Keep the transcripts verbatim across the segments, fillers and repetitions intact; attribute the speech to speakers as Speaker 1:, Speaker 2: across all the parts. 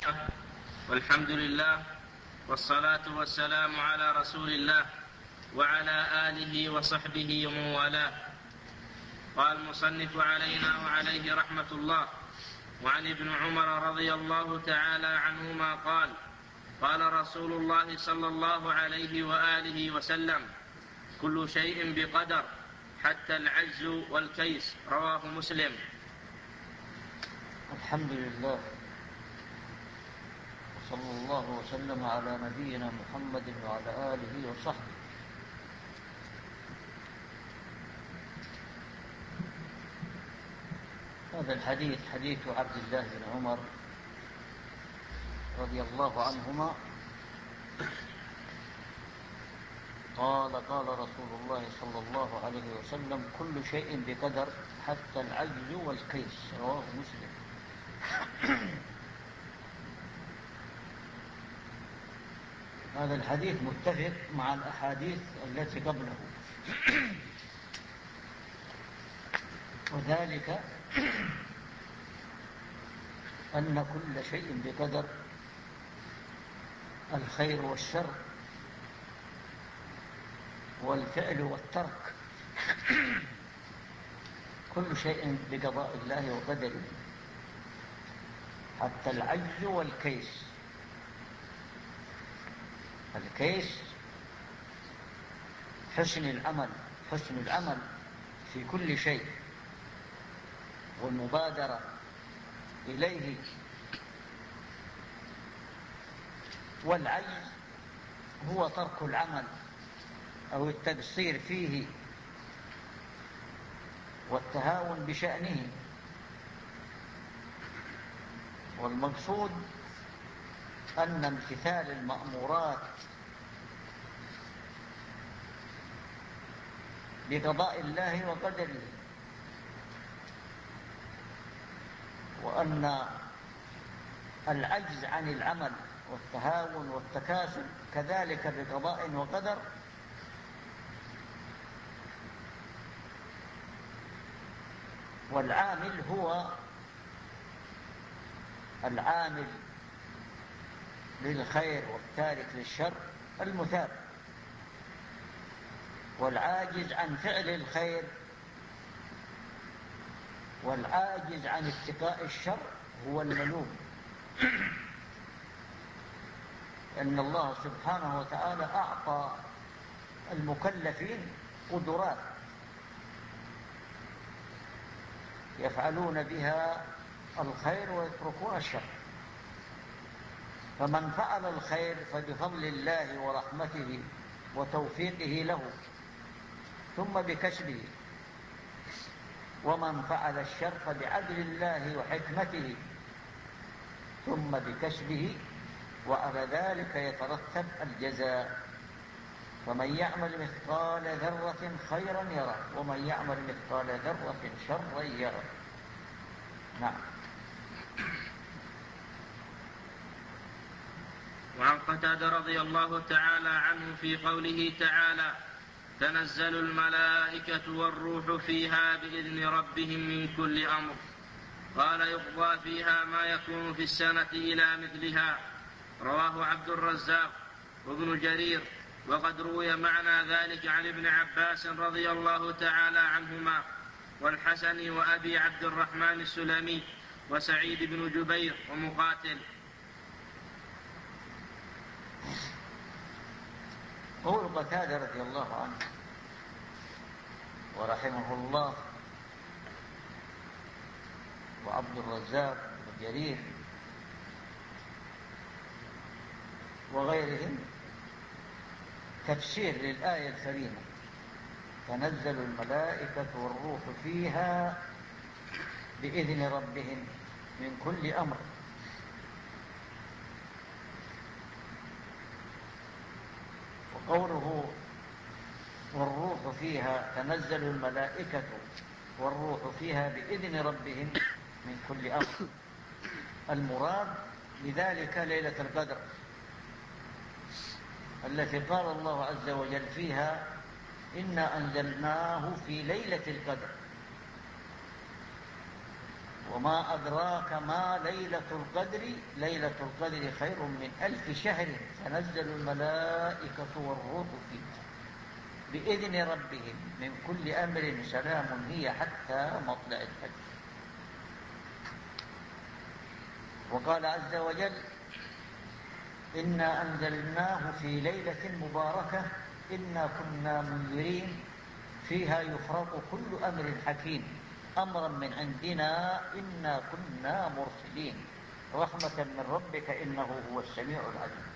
Speaker 1: والحمد لله والصلاة والسلام على رسول الله وعلى آله وصحبه ومن والاه. قال المصنف علينا وعليه رحمة الله: وعن ابن عمر رضي الله تعالى عنهما قال: قال رسول الله صلى الله عليه وآله وسلم: كل شيء بقدر حتى العجز والكيس. رواه مسلم.
Speaker 2: الحمد لله، وصلى الله وسلم على نبينا محمد وعلى آله وصحبه. هذا الحديث حديث عبد الله بن عمر رضي الله عنهما قال: قال رسول الله صلى الله عليه وسلم: كل شيء بقدر حتى العجز والكيس. رواه مسلم. هذا الحديث متفق مع الأحاديث التي قبله، وذلك أن كل شيء بقدر، الخير والشر والفعل والترك، كل شيء بقضاء الله وقدره، حتى العجز والكيس. الكيس حسن العمل، حسن العمل في كل شيء والمبادرة إليه، والعجز هو ترك العمل أو التقصير فيه والتهاون بشأنه. والمقصود أن امتثال المأمورات بقضاء الله وقدره، وأن العجز عن العمل والتهاون والتكاسل كذلك بقضاء وقدر. والعامل هو العامل للخير والتارك للشر المثاب، والعاجز عن فعل الخير والعاجز عن اتقاء الشر هو الملوم. أن الله سبحانه وتعالى أعطى المكلفين قدرات يفعلون بها الخير ويتركون الشر، فمن فعل الخير فبفضل الله ورحمته وتوفيقه له ثم بكسبه، ومن فعل الشر فبعدل الله وحكمته ثم بكسبه، وعلى ذلك يترتب الجزاء. فمن يعمل مثقال ذرة خيرا يره، ومن يعمل مثقال ذرة شرا يره. نعم.
Speaker 1: وعن قتادة رضي الله تعالى عنه في قوله تعالى: تنزل الملائكة والروح فيها بإذن ربهم من كل أمر. قال: يقضى فيها ما يكون في السنة إلى مثلها. رواه عبد الرزاق وابن جرير. وقد روي معنى ذلك عن ابن عباس رضي الله تعالى عنهما والحسن وأبي عبد الرحمن السلمي وسعيد بن جبير ومقاتل.
Speaker 2: قول قتادة رضي الله عنه ورحمه الله وعبد الرزاق بن جرير وغيرهم تفسير للآية الكريمة: تنزل الملائكة والروح فيها بإذن ربهم من كل أمر. وقوله والروح فيها، تنزل الملائكة والروح فيها بإذن ربهم من كل أمر، المراد بذلك ليلة القدر التي قال الله عز وجل فيها: إنا أنزلناه في ليلة القدر. وما أدراك ما ليلة القدر ليلة القدر خير من ألف شهر تنزل الملائكة والروح فيها بإذن ربهم من كل أمر سلام هي حتى مطلع الفجر. وقال عز وجل إنا أنزلناه في ليلة مباركة إنا كنا منذرين فيها يفرق كل أمر حكيم أمرا من عندنا إنا كنا مرسلين رحمة من ربك إنه هو السميع العليم.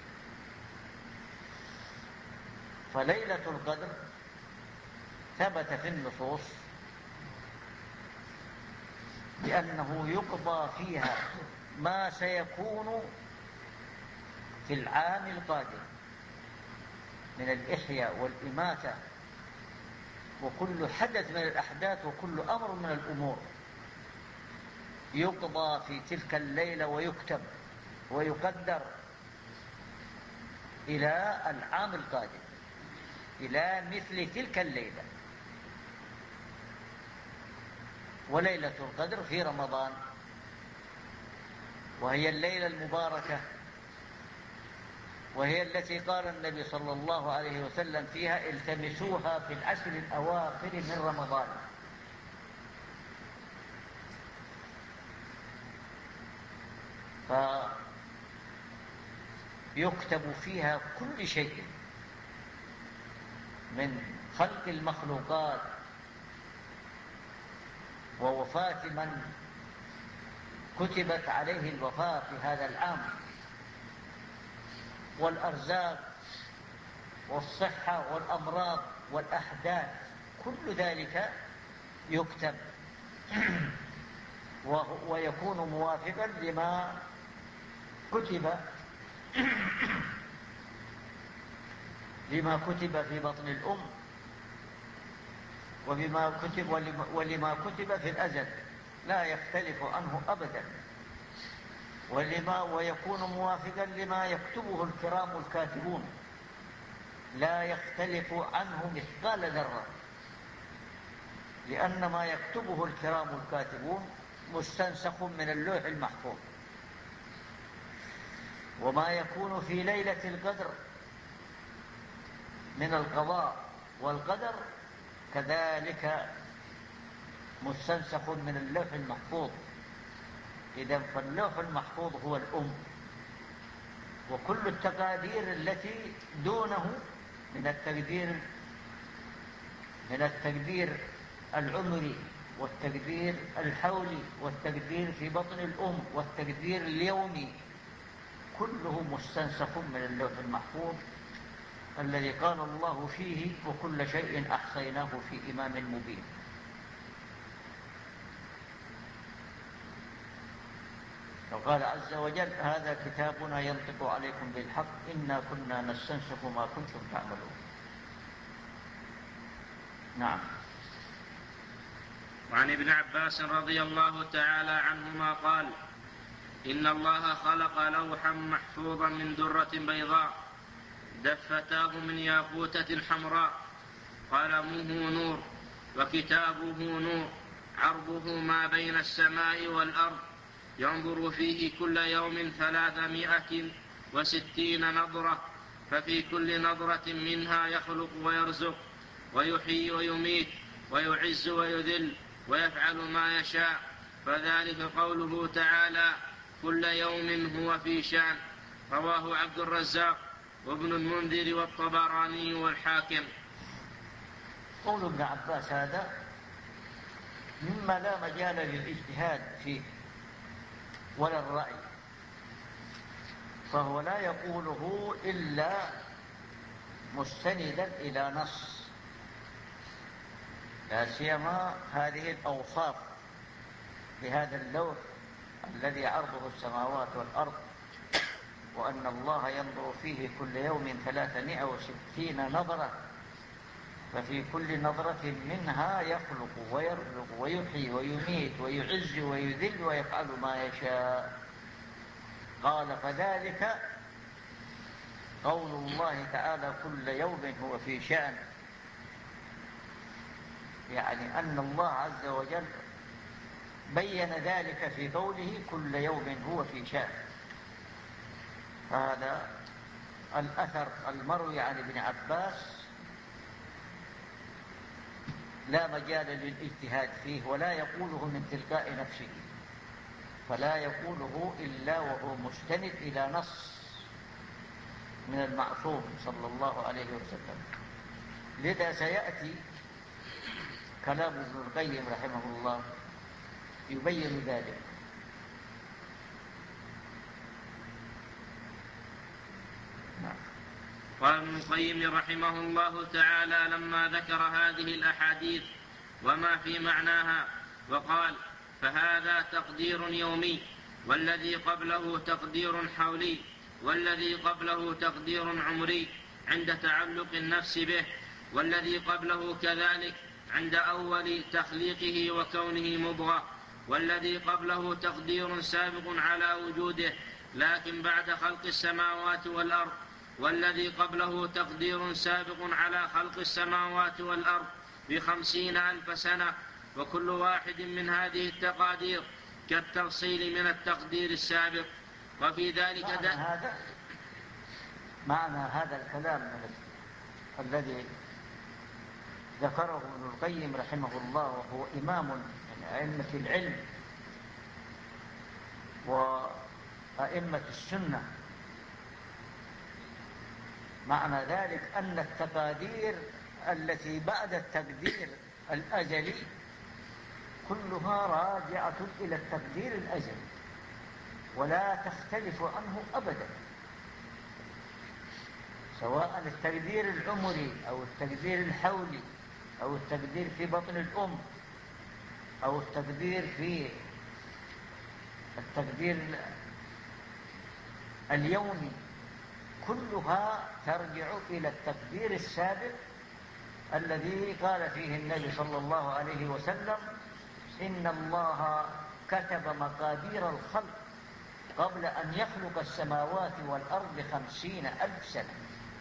Speaker 2: فليلة القدر ثبت في النصوص بأنه يقضى فيها ما سيكون في العام القادم من الإحياء والإماتة وكل حدث من الأحداث وكل أمر من الأمور يقضى في تلك الليلة ويكتب ويقدر إلى العام القادم إلى مثل تلك الليلة. وليلة القدر في رمضان وهي الليلة المباركة وهي التي قال النبي صلى الله عليه وسلم فيها التمسوها في العشر الأواخر من رمضان. فيكتب فيها كل شيء من خلق المخلوقات ووفاة من كتبت عليه الوفاة في هذا العام والأرزاق والصحة والأمراض والأحداث كل ذلك يكتب ويكون موافقا لما كتب لما كتب في بطن الأم وبما كتب ولما كتب في الأزل لا يختلف عنه أبدا ولما ويكون موافقا لما يكتبه الكرام الكاتبون لا يختلف عنه مثقال ذرة لأن ما يكتبه الكرام الكاتبون مستنسخ من اللوح المحفوظ. وما يكون في ليلة القدر من القضاء والقدر كذلك مستنسخ من اللوح المحفوظ. إذن فاللوح المحفوظ هو الأم وكل التقادير التي دونه من التقدير من التقدير العمري والتقدير الحولي والتقدير في بطن الأم والتقدير اليومي كله مستنسخ من اللوح المحفوظ الذي قال الله فيه وكل شيء أحصيناه في إمام مبين. وقال عز وجل هذا كتابنا ينطق عليكم بالحق إنا كنا نستنسخ ما كنتم تعملون. نعم.
Speaker 1: وعن ابن عباس رضي الله تعالى عنهما قال إن الله خلق لوحا محفوظا من درة بيضاء دفتاه من ياقوتة حمراء قلمه نور وكتابه نور عرضه ما بين السماء والأرض ينظر فيه كل يوم ثلاثمائة وستين نظرة ففي كل نظرة منها يخلق ويرزق ويحيي ويميت ويعز ويذل ويفعل ما يشاء فذلك قوله تعالى كل يوم هو في شأن. رواه عبد الرزاق وابن المنذر والطبراني والحاكم.
Speaker 2: قول ابن عباس هذا مما لا مجال للاجتهاد فيه ولا الرأي فهو لا يقوله إلا مستندا إلى نص لا سيما هذه الأوصاف بهذا اللوح الذي عرضه السماوات والأرض وأن الله ينظر فيه كل يوم ثلاثمائة وستين نظرة ففي كل نظرة منها يخلق ويرزق ويحيي ويميت ويعز ويذل ويفعل ما يشاء. قال فذلك قول الله تعالى كل يوم هو في شأن يعني أن الله عز وجل بين ذلك في قوله كل يوم هو في شأن. هذا الأثر المروي عن ابن عباس لا مجال للاجتهاد فيه، ولا يقوله من تلقاء نفسه، فلا يقوله إلا وهو مستند إلى نص من المعصوم صلى الله عليه وسلم. لذا سيأتي كلام ابن القيم رحمه الله يبين ذلك.
Speaker 1: قال ابن القيم رحمه الله تعالى لما ذكر هذه الأحاديث وما في معناها، وقال: فهذا تقدير يومي، والذي قبله تقدير حولي، والذي قبله تقدير عمري عند تعلق النفس به، والذي قبله كذلك عند أول تخليقه وكونه مضغة، والذي قبله تقدير سابق على وجوده لكن بعد خلق السماوات والأرض، والذي قبله تقدير سابق على خلق السماوات والأرض بخمسين ألف سنة، وكل واحد من هذه التقادير كالتفصيل من التقدير السابق. وفي ذلك
Speaker 2: معنى هذا معنى هذا الكلام الذي ذكره ابن القيم رحمه الله، وهو إمام من أئمة العلم وأئمة السنة، معنى ذلك أن التقادير التي بعد التقدير الأزلي كلها راجعة إلى التقدير الأزلي ولا تختلف عنه أبدا، سواء التقدير العمري أو التقدير الحولي أو التقدير في بطن الأم أو التقدير في التقدير اليومي، كلها ترجع إلى التقدير السابق الذي قال فيه النبي صلى الله عليه وسلم: إن الله كتب مقادير الخلق قبل أن يخلق السماوات والأرض بخمسين ألف سنة.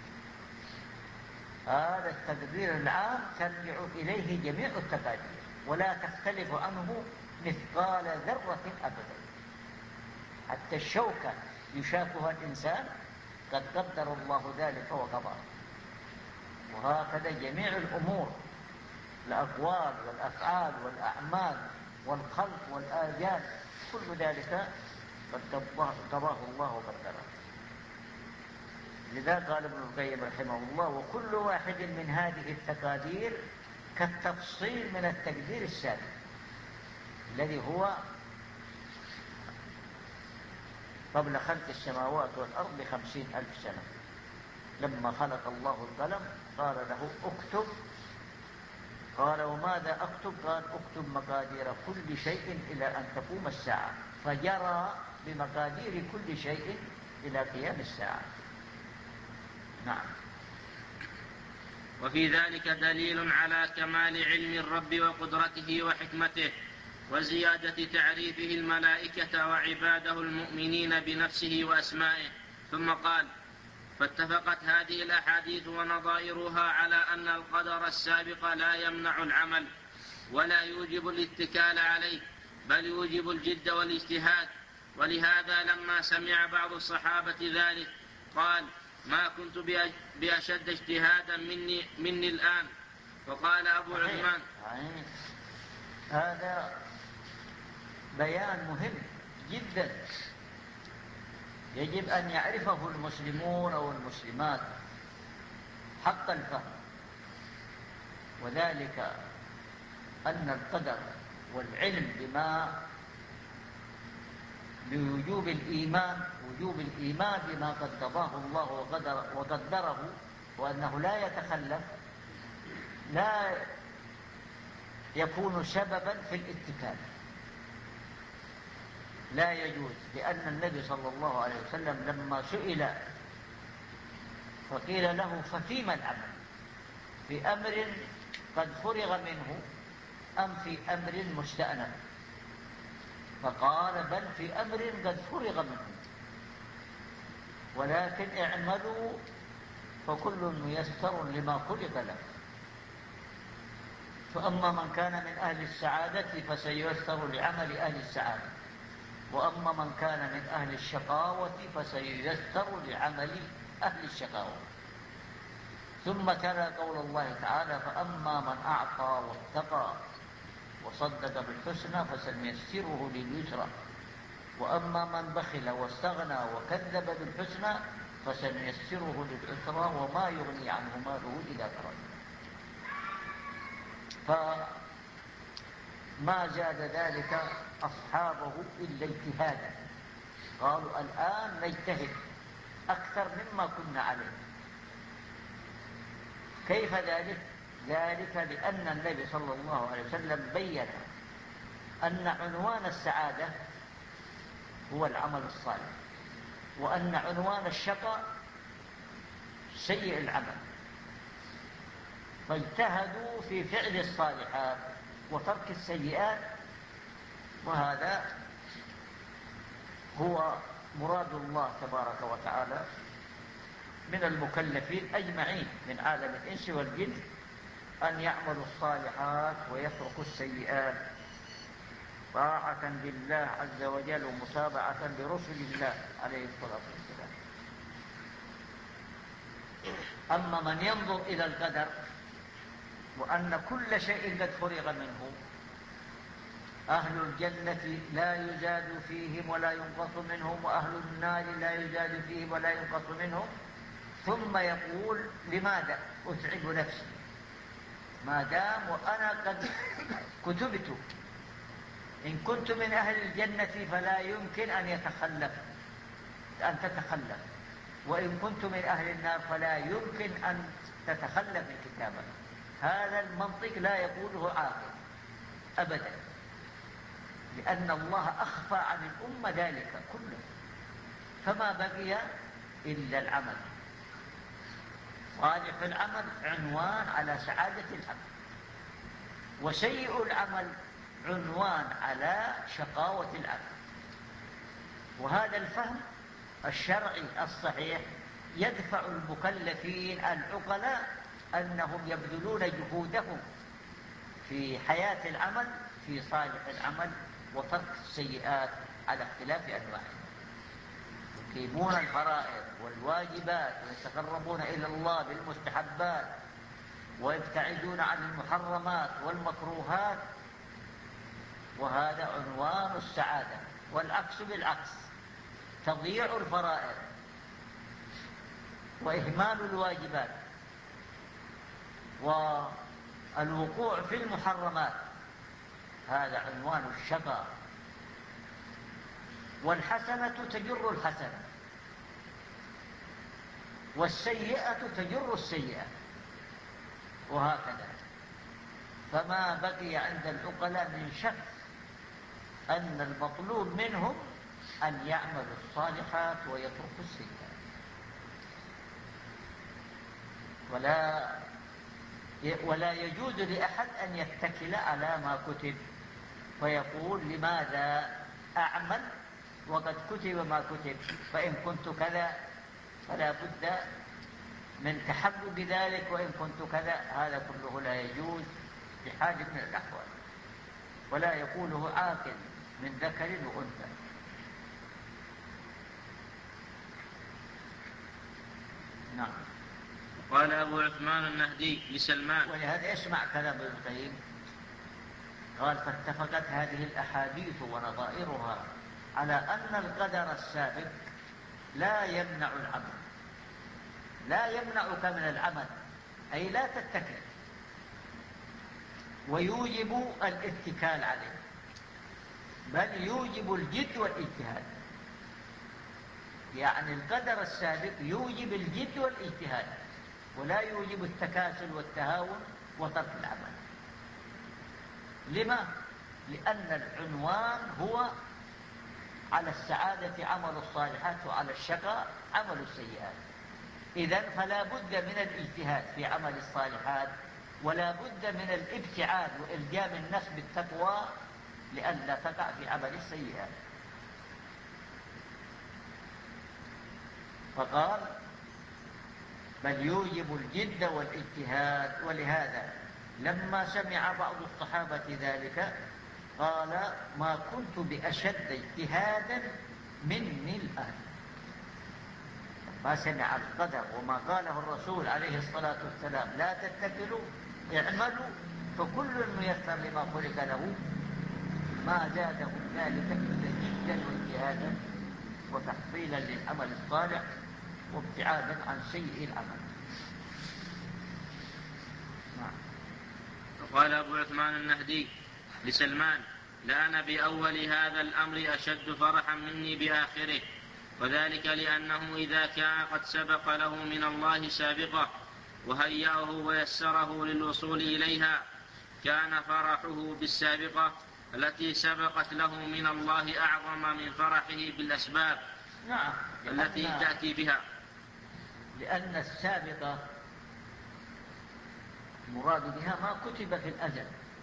Speaker 2: هذا التقدير العام ترجع إليه جميع التقادير ولا تختلف عنه مثقال ذرة أبدا. حتى الشوكة يشاكها الإنسان قد قدر الله ذلك وقضاه. وهكذا جميع الأمور، الأقوال والأفعال والأعمال والخلق والآجال، كل ذلك قد قضاه الله وقدره. لذا قال ابن القيم رحمه الله: وكل واحد من هذه التقادير كالتفصيل من التقدير السابق الذي هو قبل خلق السماوات والأرض بخمسين ألف سنة. لما خلق الله القلم قال له: اكتب. قال: وماذا أكتب؟ قال: اكتب مقادير كل شيء إلى أن تقوم الساعة. فجرى بمقادير كل شيء إلى قيام الساعة. نعم.
Speaker 1: وفي ذلك دليل على كمال علم الرب وقدرته وحكمته وزيادة تعريفه الملائكة وعباده المؤمنين بنفسه وأسمائه. ثم قال: فاتفقت هذه الأحاديث ونظائرها على أن القدر السابق لا يمنع العمل ولا يوجب الاتكال عليه، بل يوجب الجد والاجتهاد. ولهذا لما سمع بعض الصحابة ذلك قال: ما كنت بأشد اجتهادا مني, مني الآن. وقال أبو عثمان:
Speaker 2: هذا بيان مهم جدا يجب أن يعرفه المسلمون والمسلمات حق الفهم، وذلك أن القدر والعلم بما بوجوب الإيمان وجوب الإيمان بما قدره الله وقدر وقدره وأنه لا يتخلف، لا يكون سببا في الاتكال، لا يجوز. لأن النبي صلى الله عليه وسلم لما سئل فقيل له: ففيما العمل؟ في أمر قد فرغ منه أم في أمر مستأنف؟ فقال: بل في أمر قد فرغ منه، ولكن اعملوا فكل ميسر لما خلق له. فأما من كان من أهل السعادة فسييسر لعمل أهل السعادة، وأما من كان من أهل الشقاوة فسييسر لعمل أهل الشقاوة. ثم تلا قول الله تعالى: فأما من أعطى واتقى وصدق بالحسنى فسنيسره لليسرى، وأما من بخل واستغنى وكذب بالحسنى فسنيسره للعسرى وما يغني عنه ماله إذا تردى. فما زاد ذلك أصحابه إلا اجتهادا، قالوا الآن نجتهد أكثر مما كنا عليه. كيف ذلك؟ ذلك لأن النبي صلى الله عليه وسلم بين أن عنوان السعادة هو العمل الصالح، وأن عنوان الشقاء سيء العمل، فاجتهدوا في فعل الصالحات وترك السيئات، وهذا هو مراد الله تبارك وتعالى من المكلفين أجمعين من عالم الإنس والجن، أن يعملوا الصالحات ويتركوا السيئات طاعة لله عز وجل ومتابعة لرسل الله عليه الصلاة والسلام. أما من ينظر إلى القدر وأن كل شيء قد فرغ منه، أهل الجنة لا يزاد فيهم ولا ينقص منهم، وأهل النار لا يزاد فيهم ولا ينقص منهم، ثم يقول: لماذا أتعب نفسي ما دام وأنا قد كتبت؟ إن كنت من أهل الجنة فلا يمكن أن يتخلف أن تتخلف، وإن كنت من أهل النار فلا يمكن أن تتخلف من كتابك. هذا المنطق لا يقوله عاقل أبدا، لأن الله أخفى عن الأمة ذلك كله، فما بقي إلا العمل. صالح العمل عنوان على سعادة العمل، وسيء العمل عنوان على شقاوة العمل. وهذا الفهم الشرعي الصحيح يدفع المكلفين العقلاء أنهم يبذلون جهودهم في حياة العمل في صالح العمل وترك السيئات على اختلاف أنواعها، يقيمون الفرائض والواجبات ويتقربون إلى الله بالمستحبات ويبتعدون عن المحرمات والمكروهات، وهذا عنوان السعادة. والعكس بالعكس، تضييع الفرائض وإهمال الواجبات والوقوع في المحرمات هذا عنوان الشقاء. والحسنة تجر الحسنة، والسيئة تجر السيئة، وهكذا. فما بقي عند العقلاء من شك أن المطلوب منهم أن يعملوا الصالحات ويتركوا السيئات، ولا ولا يجوز لأحد أن يتكل على ما كتب فيقول: لماذا أعمل وقد كتب ما كتب؟ فإن كنت كذا فلا بد من تحقق ذلك، وإن كنت كذا. هذا كله لا يجوز بحال من الأحوال، ولا يقوله عاقل من ذكر وأنثى. نعم.
Speaker 1: قال أبو عثمان النهدي لسلمان.
Speaker 2: ولهذا اسمع كلام ابن القيم، قال: فاتفقت هذه الأحاديث ونظائرها على أن القدر السابق لا يمنع العمل، لا يمنعك من العمل، أي لا تتكل، ويوجب الاتكال عليه، بل يوجب الجد والاجتهاد. يعني القدر السابق يوجب الجد والاجتهاد، ولا يوجب التكاسل والتهاون وترك العمل. لما؟ لأن العنوان هو على السعادة عمل الصالحات، وعلى الشقاء عمل السيئات. إذن فلا بد من الاجتهاد في عمل الصالحات، ولا بد من الابتعاد وإلجام النفس بالتقوى لئلا تقع في عمل السيئات. فقال: بل يوجب الجد والاجتهاد. ولهذا لما سمع بعض الصحابة ذلك قال: ما كنت بأشد اجتهادا مني الآن. ما سمع القدر وما قاله الرسول عليه الصلاة والسلام: لا تتكلوا اعملوا فكل ميسر لما خلق له، ما زادهم ذلك إلا جدا واجتهادا وتحصيلا للعمل الصالح وابتعادا عن سيء العمل. نعم.
Speaker 1: وقال أبو عثمان النهدي لسلمان: لأنا بأول هذا الأمر أشد فرحا مني بآخره، وذلك لأنه إذا كان قد سبق له من الله سابقة وهيأه ويسره للوصول إليها، كان فرحه بالسابقة التي سبقت له من الله أعظم من فرحه بالأسباب
Speaker 2: نعم.
Speaker 1: التي تأتي بها،
Speaker 2: لأن السابقة مراد بها ما كتب في الأزل،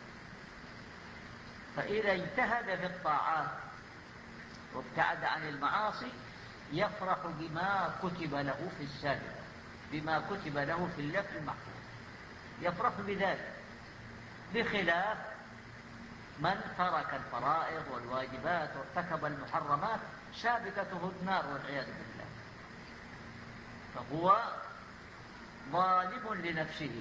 Speaker 2: فإذا اجتهد في الطاعات وابتعد عن المعاصي يفرح بما كتب له في السابقة، بما كتب له في اللوح المحفوظ، يفرح بذلك، بخلاف من ترك الفرائض والواجبات وارتكب المحرمات سابقته النار والعياذ بالله، فهو ظالم لنفسه.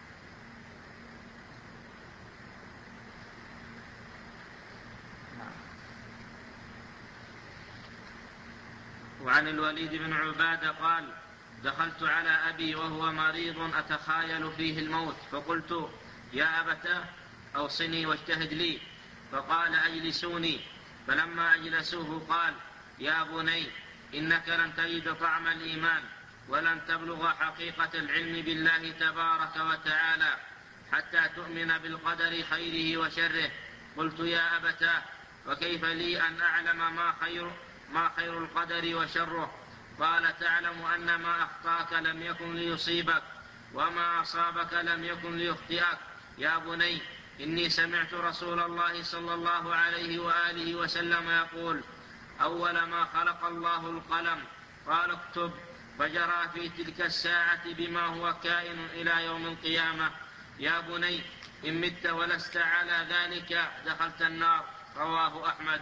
Speaker 1: وعن الوليد بن عبادة قال: دخلت على أبي وهو مريض أتخايل فيه الموت، فقلت: يا أبتاه أوصني واجتهد لي. فقال: أجلسوني. فلما أجلسوه قال: يا بني، إنك لن تجد طعم الإيمان ولن تبلغ حقيقة العلم بالله تبارك وتعالى حتى تؤمن بالقدر خيره وشره. قلت: يا أبتاه، وكيف لي أن أعلم ما خير ما خير القدر وشره؟ قال: تعلم أن ما أخطأك لم يكن ليصيبك وما أصابك لم يكن ليخطئك. يا بني، إني سمعت رسول الله صلى الله عليه وآله وسلم يقول: أول ما خلق الله القلم، قال: اكتب. فجرى في تلك الساعة بما هو كائن إلى يوم القيامة. يا بني، إن مت ولست على ذلك دخلت النار. رواه أحمد.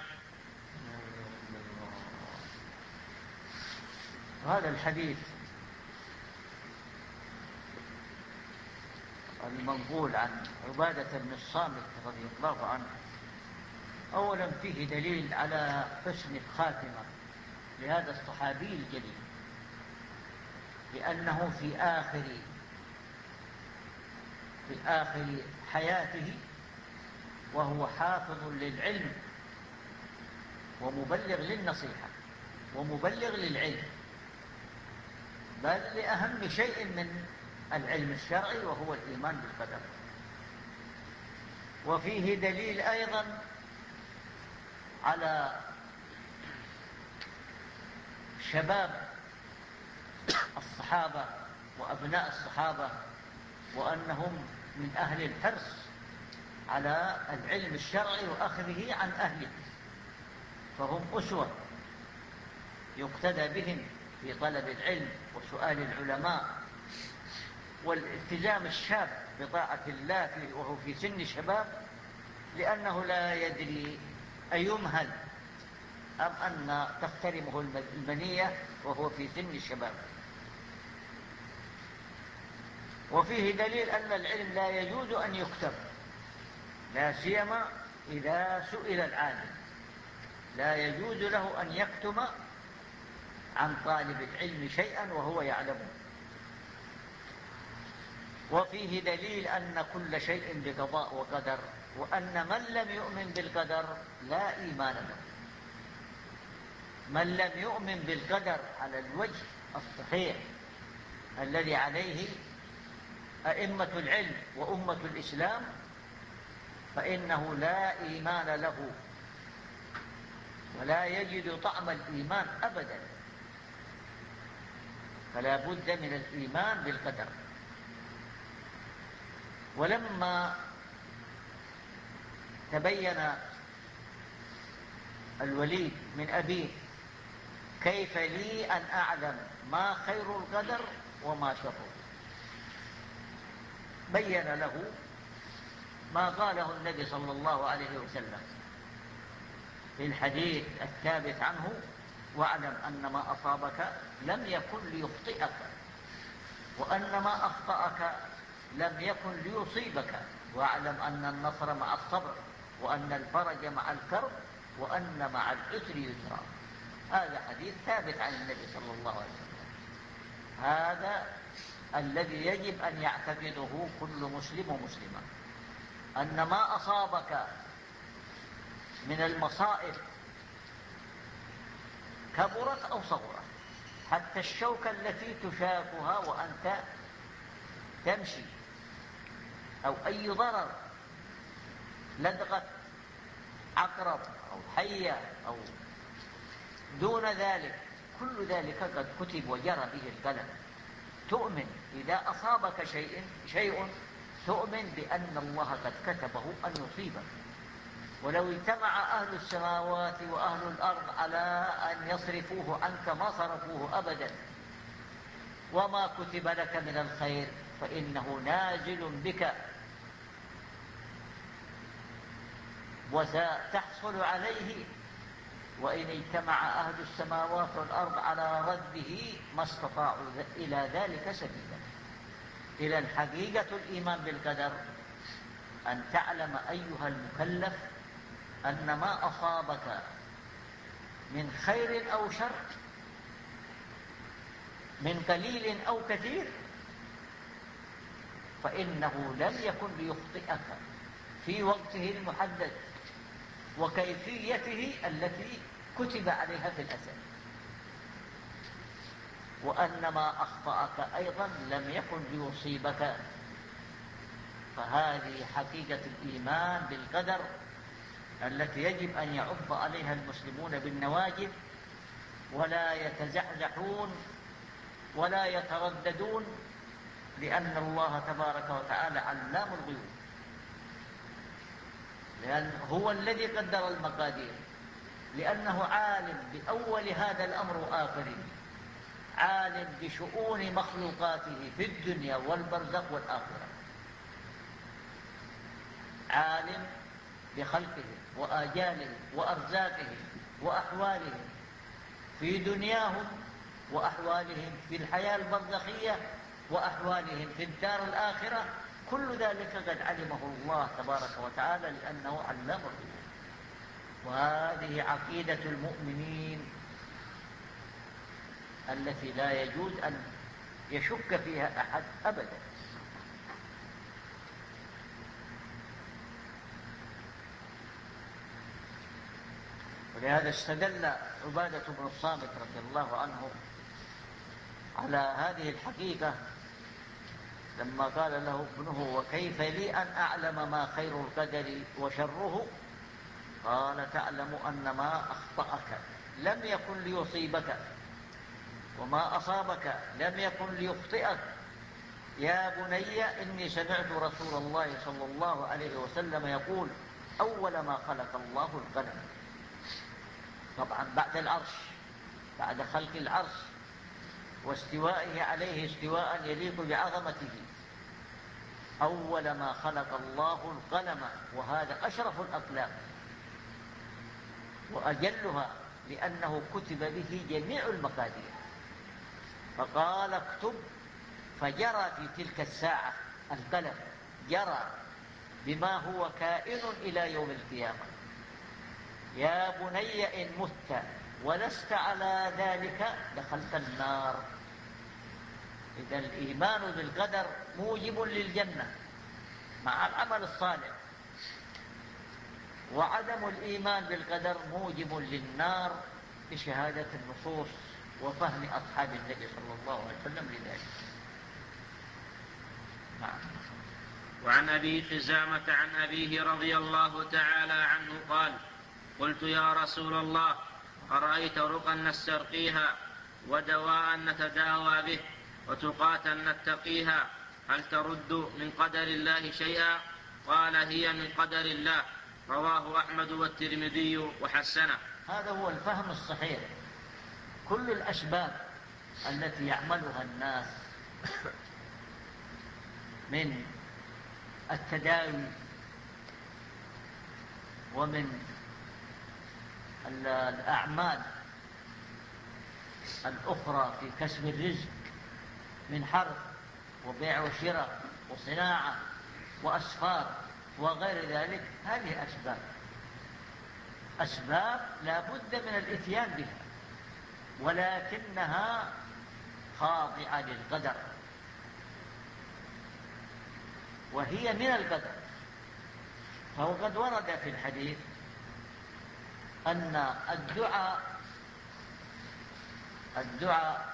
Speaker 2: هذا الحديث المنقول عن عبادة بن الصامت رضي الله عنه أولا فيه دليل على حسن الخاتمة لهذا الصحابي الجليل، لأنه في آخر في آخر حياته وهو حافظ للعلم ومبلغ للنصيحة ومبلغ للعلم، بل لأهم شيء من العلم الشرعي وهو الإيمان بالقدر. وفيه دليل أيضا على شباب الصحابة وأبناء الصحابة وأنهم من أهل الحرص على العلم الشرعي وأخذه عن أهله، فهم أسوة يقتدى بهم في طلب العلم وسؤال العلماء والالتزام الشاب بطاعة الله وهو في سن الشباب، لأنه لا يدري أيمهل أم أن تخترمه المنية وهو في سن الشباب. وفيه دليل أن العلم لا يجوز أن يكتب، لا سيما إذا سئل العالم، لا يجوز له أن يكتم عن طالب العلم شيئا وهو يعلمه. وفيه دليل أن كل شيء بقضاء وقدر، وأن من لم يؤمن بالقدر لا إيمان له. من لم يؤمن بالقدر على الوجه الصحيح الذي عليه أئمة العلم وأمة الإسلام فإنه لا إيمان له ولا يجد طعم الإيمان أبدا، فلا بد من الإيمان بالقدر. ولما تبين الوليد من أبيه كيف لي أن أعلم ما خير القدر وما شره، بين له ما قاله النبي صلى الله عليه وسلم في الحديث الثابت عنه: واعلم أن ما أصابك لم يكن ليخطئك، وأن ما أخطأك لم يكن ليصيبك، واعلم أن النصر مع الصبر، وأن الفرج مع الكرب، وأن مع العسر يسرا. هذا حديث ثابت عن النبي صلى الله عليه وسلم. هذا الذي يجب أن يعتقده كل مسلم ومسلمة، أن ما أصابك من المصائب كبرت أو صغرت، حتى الشوكة التي تشاكها وأنت تمشي، أو أي ضرر، لدغة عقرب أو حية أو دون ذلك، كل ذلك قد كتب وجرى به القلم. تؤمن إذا أصابك شيء شيء تؤمن بأن الله قد كتبه أن يصيبك. ولو اجتمع أهل السماوات وأهل الأرض على أن يصرفوه عنك ما صرفوه أبدا، وما كتب لك من الخير فإنه نازل بك، وستحصل عليه. وإن اجتمع أهل السماوات والأرض على رده ما استطاعوا إلى ذلك سبيلا. إلى الحقيقة الإيمان بالقدر أن تعلم أيها المكلف أن ما أصابك من خير أو شر، من قليل أو كثير، فإنه لم يكن ليخطئك في وقته المحدد وكيفيته التي كتب عليها في الأزل، وأن ما أخطأك أيضا لم يكن ليصيبك. فهذه حقيقة الإيمان بالقدر التي يجب أن يعض عليها المسلمون بالنواجذ، ولا يتزحزحون ولا يترددون، لأن الله تبارك وتعالى علام الغيوب، لأن هو الذي قدر المقادير، لأنه عالم بأول هذا الأمر وآخره، عالم بشؤون مخلوقاته في الدنيا والبرزخ والآخرة، عالم بخلقهم وآجالهم وأرزاقهم وأحوالهم في دنياهم، وأحوالهم في الحياة البرزخية، وأحوالهم في الدار الآخرة. كل ذلك قد علمه الله تبارك وتعالى، لأنه علم الغيوب. وهذه عقيدة المؤمنين التي لا يجوز أن يشك فيها أحد أبدا. ولهذا استدل عبادة بن الصامت رضي الله عنه على هذه الحقيقة لما قال له ابنه: وكيف لي أن أعلم ما خير القدر وشره؟ قال: تعلم أن ما أخطأك لم يكن ليصيبك، وما أصابك لم يكن ليخطئك. يا بني إني سمعت رسول الله صلى الله عليه وسلم يقول: أول ما خلق الله القلم. طبعا بعد العرش، بعد خلق العرش واستوائه عليه استواء يليق بعظمته، أول ما خلق الله القلم، وهذا أشرف الأقلام وأجلها، لأنه كتب به جميع المقادير. فقال: اكتب. فجرى في تلك الساعة القلم، جرى بما هو كائن إلى يوم القيامة. يا بني إن مت ولست على ذلك دخلت النار. إذا الإيمان بالقدر موجب للجنة مع العمل الصالح، وعدم الإيمان بالقدر موجب للنار بشهادة النصوص وفهم أصحاب النبي صلى الله عليه وسلم لذلك. نعم.
Speaker 1: وعن أبي خزامة عن أبيه رضي الله تعالى عنه قال: قلت يا رسول الله، أرأيت رقا نسترقيها ودواء نتداوى به وتقاة نتقيها، هل ترد من قدر الله شيئا؟ قال: هي من قدر الله. رواه أحمد والترمذي وحسنه.
Speaker 2: هذا هو الفهم الصحيح. كل الأسباب التي يعملها الناس من التداوي ومن الأعمال الأخرى في كسب الرزق من حرث وبيع وشراء وصناعة وأسفار وغير ذلك، هذه أسباب أسباب لا بد من الإتيان بها، ولكنها خاضعة للقدر، وهي من القدر. فهو قد ورد في الحديث أن الدعاء الدعاء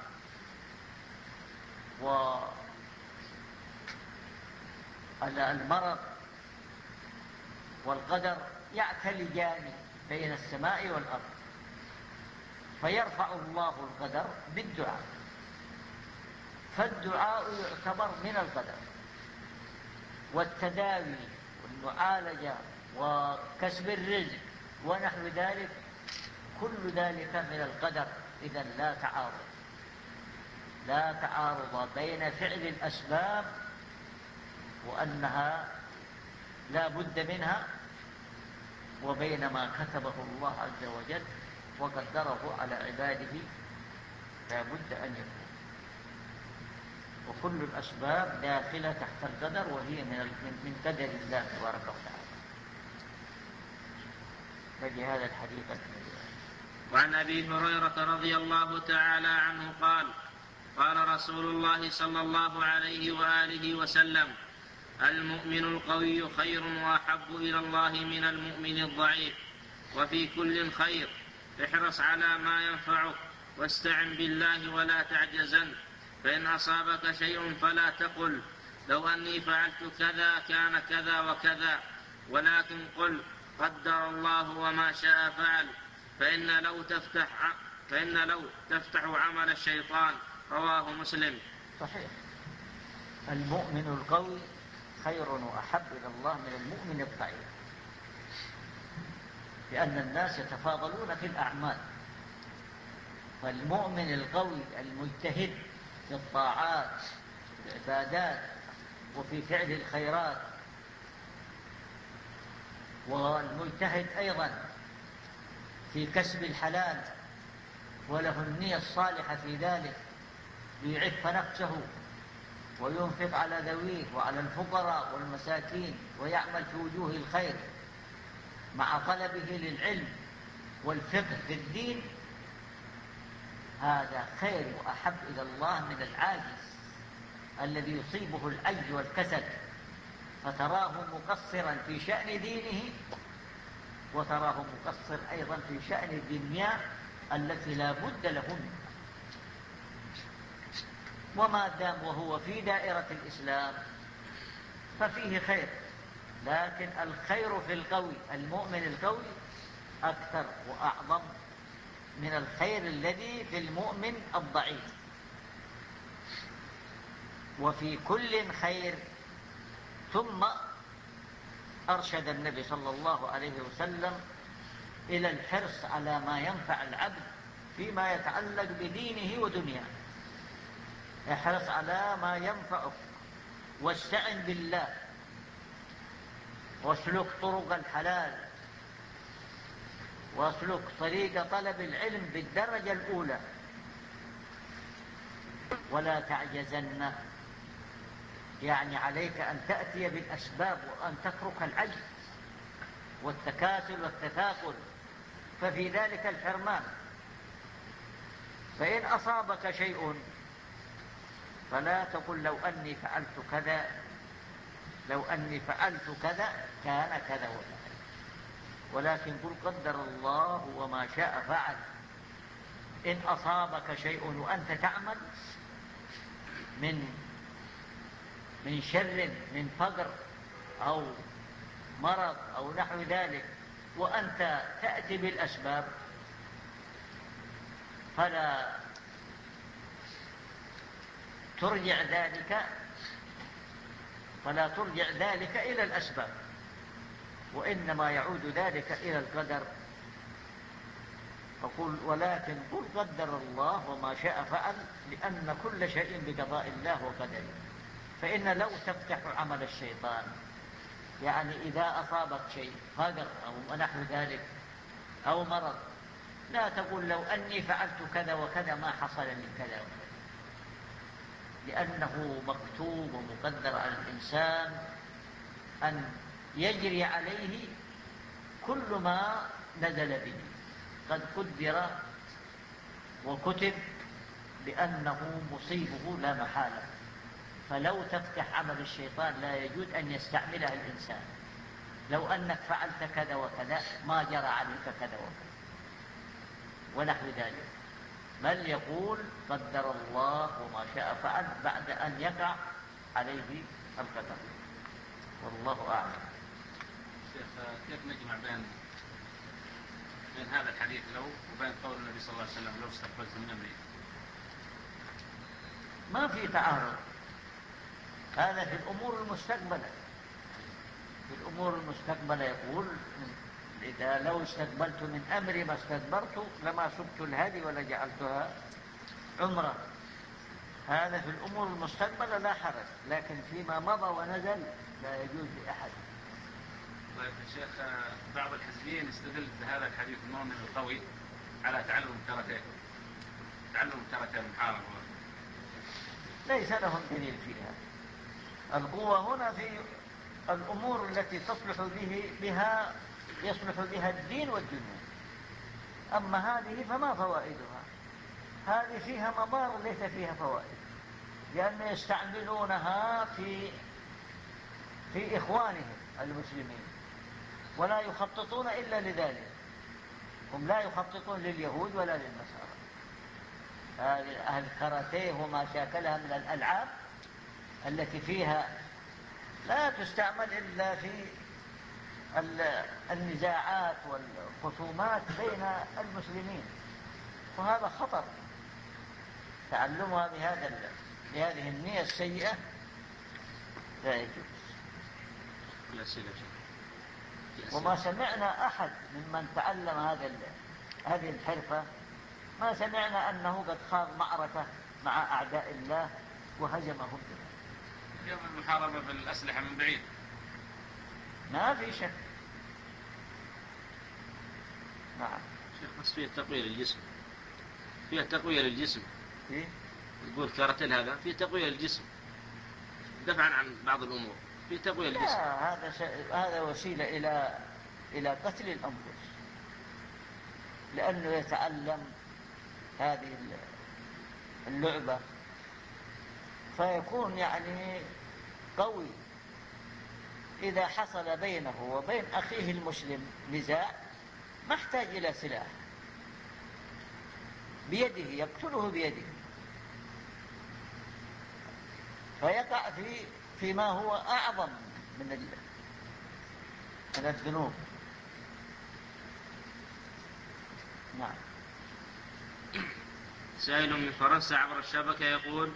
Speaker 2: والمرض والقدر يعتلجان بين السماء والأرض، فيرفع الله القدر بالدعاء، فالدعاء يعتبر من القدر، والتداوي والمعالجة وكسب الرزق ونحو ذلك كل ذلك من القدر. إذن لا تعارض لا تعارض بين فعل الأسباب وأنها لا بد منها وبين ما كتبه الله عز وجل وقدره على عباده لا بد أن يكون. وكل الأسباب داخلة تحت القدر، وهي من من قدر الله تبارك وتعالى. فبهذا الحديث الكريم.
Speaker 1: وعن أبي هريرة رضي الله تعالى عنه قال: قال رسول الله صلى الله عليه وآله وسلم: المؤمن القوي خير وأحب إلى الله من المؤمن الضعيف، وفي كل خير، احرص على ما ينفعك واستعن بالله ولا تعجزن، فإن أصابك شيء فلا تقل لو أني فعلت كذا كان كذا وكذا، ولكن قل قدر الله وما شاء فعل، فإن لو تفتح فإن لو تفتح عمل الشيطان. رواه مسلم.
Speaker 2: صحيح. المؤمن القوي خير وأحب إلى الله من المؤمن الضعيف، لأن الناس يتفاضلون في الأعمال، فالمؤمن القوي المجتهد في الطاعات والعبادات وفي فعل الخيرات، والمجتهد أيضا في كسب الحلال وله النية الصالحة في ذلك ليعف نفسه وينفق على ذويه وعلى الفقراء والمساكين ويعمل في وجوه الخير مع طلبه للعلم والفقه في الدين، هذا خير وأحب إلى الله من العاجز الذي يصيبه العجز والكسل، فتراه مقصرا في شأن دينه وتراه مقصر أيضا في شأن الدنيا التي لا بد له منها. وما دام وهو في دائرة الإسلام ففيه خير، لكن الخير في القوي المؤمن القوي أكثر وأعظم من الخير الذي في المؤمن الضعيف. وفي كل خير. ثم أرشد النبي صلى الله عليه وسلم إلى الحرص على ما ينفع العبد فيما يتعلق بدينه ودنياه. احرص على ما ينفعك واستعن بالله واسلك طرق الحلال واسلك طريق طلب العلم بالدرجة الأولى، ولا تعجزن، يعني عليك أن تأتي بالأسباب وأن تترك العجز والتكاسل والتثاقل، ففي ذلك الحرمان. فإن أصابك شيء فلا تقل لو أني فعلت كذا لو أني فعلت كذا كان كذا وكذا، ولكن قل قدر الله وما شاء فعل. إن أصابك شيء وأنت تعمل من من شر من فقر أو مرض أو نحو ذلك وأنت تأتي بالأسباب، فلا ترجع ذلك فلا ترجع ذلك إلى الأسباب، وإنما يعود ذلك إلى القدر. فقل ولكن قل قدر الله وما شاء فعل، لأن كل شيء بقضاء الله وقدره. فإن لو تفتح عمل الشيطان يعني إذا أصابك شيء فقر أو نحو ذلك أو مرض، لا تقول لو أني فعلت كذا وكذا ما حصل لي كذا وكذا، لأنه مكتوب ومقدر على الإنسان أن يجري عليه كل ما نزل به، قد قدر وكتب بأنه مصيبه لا محالة. فلو تفتح عمل الشيطان لا يجوز أن يستعملها الإنسان، لو أنك فعلت كذا وكذا ما جرى عليك كذا وكذا ونحو ذلك، بل يقول قدر الله وما شاء فعل بعد أن يقع عليه القدر. والله أعلم.
Speaker 3: شيخ كيف نجمع بين بين هذا الحديث لو وبين قول النبي صلى الله عليه وسلم لو استقبلت من أمري؟
Speaker 2: ما في تعارض، هذا في الأمور المستقبلة. في الأمور المستقبلة يقول إذا لو استقبلت من أمري ما استدبرت لما سبت الهدي ولا جعلتها عمرة. هذا في الأمور المستقبلة لا حرج، لكن فيما مضى ونزل لا يجوز لأحد.
Speaker 3: طيب الشيخ، بعض الحزبيين يستدل بهذا الحديث المؤمن القوي على تعلم الكاراتيه، تعلم الكاراتيه المحارم.
Speaker 2: ليس لهم دليل فيها. القوة هنا في الأمور التي تصلح به بها يصلح بها الدين والدنيا، أما هذه فما فوائدها. هذه فيها مضار ليس فيها فوائد، لأن يستعملونها في في إخوانهم المسلمين ولا يخططون إلا لذلك. هم لا يخططون لليهود ولا للنصارى. أهل الكاراتيه وما شاكلها من الألعاب التي فيها لا تستعمل إلا في النزاعات والخصومات بين المسلمين، وهذا خطر. تعلمها بهذا بهذه النية السيئة لا يجوز. وما سمعنا أحد ممن تعلم هذا هذه الحرفة ما سمعنا أنه قد خاض معركة مع أعداء الله وهزمهم بها.
Speaker 3: يوم المحاربة بالأسلحة من بعيد
Speaker 2: ما في شك. نعم.
Speaker 1: شيخ بس فيه تقوية للجسم، فيه تقوية للجسم.
Speaker 2: إيه؟
Speaker 1: يقول كاراتيل هذا فيه تقوية للجسم دفعا عن بعض الأمور، فيه تقوية للجسم.
Speaker 2: لا، هذا ش... هذا وسيلة إلى إلى قتل الأنفس، لأنه يتعلم هذه اللعبة فيكون يعني قوي. إذا حصل بينه وبين أخيه المسلم نزاع ما احتاج إلى سلاح، بيده يقتله بيده، فيقع في فيما هو أعظم من من الذنوب. نعم.
Speaker 1: سائل من فرنسا عبر الشبكة يقول: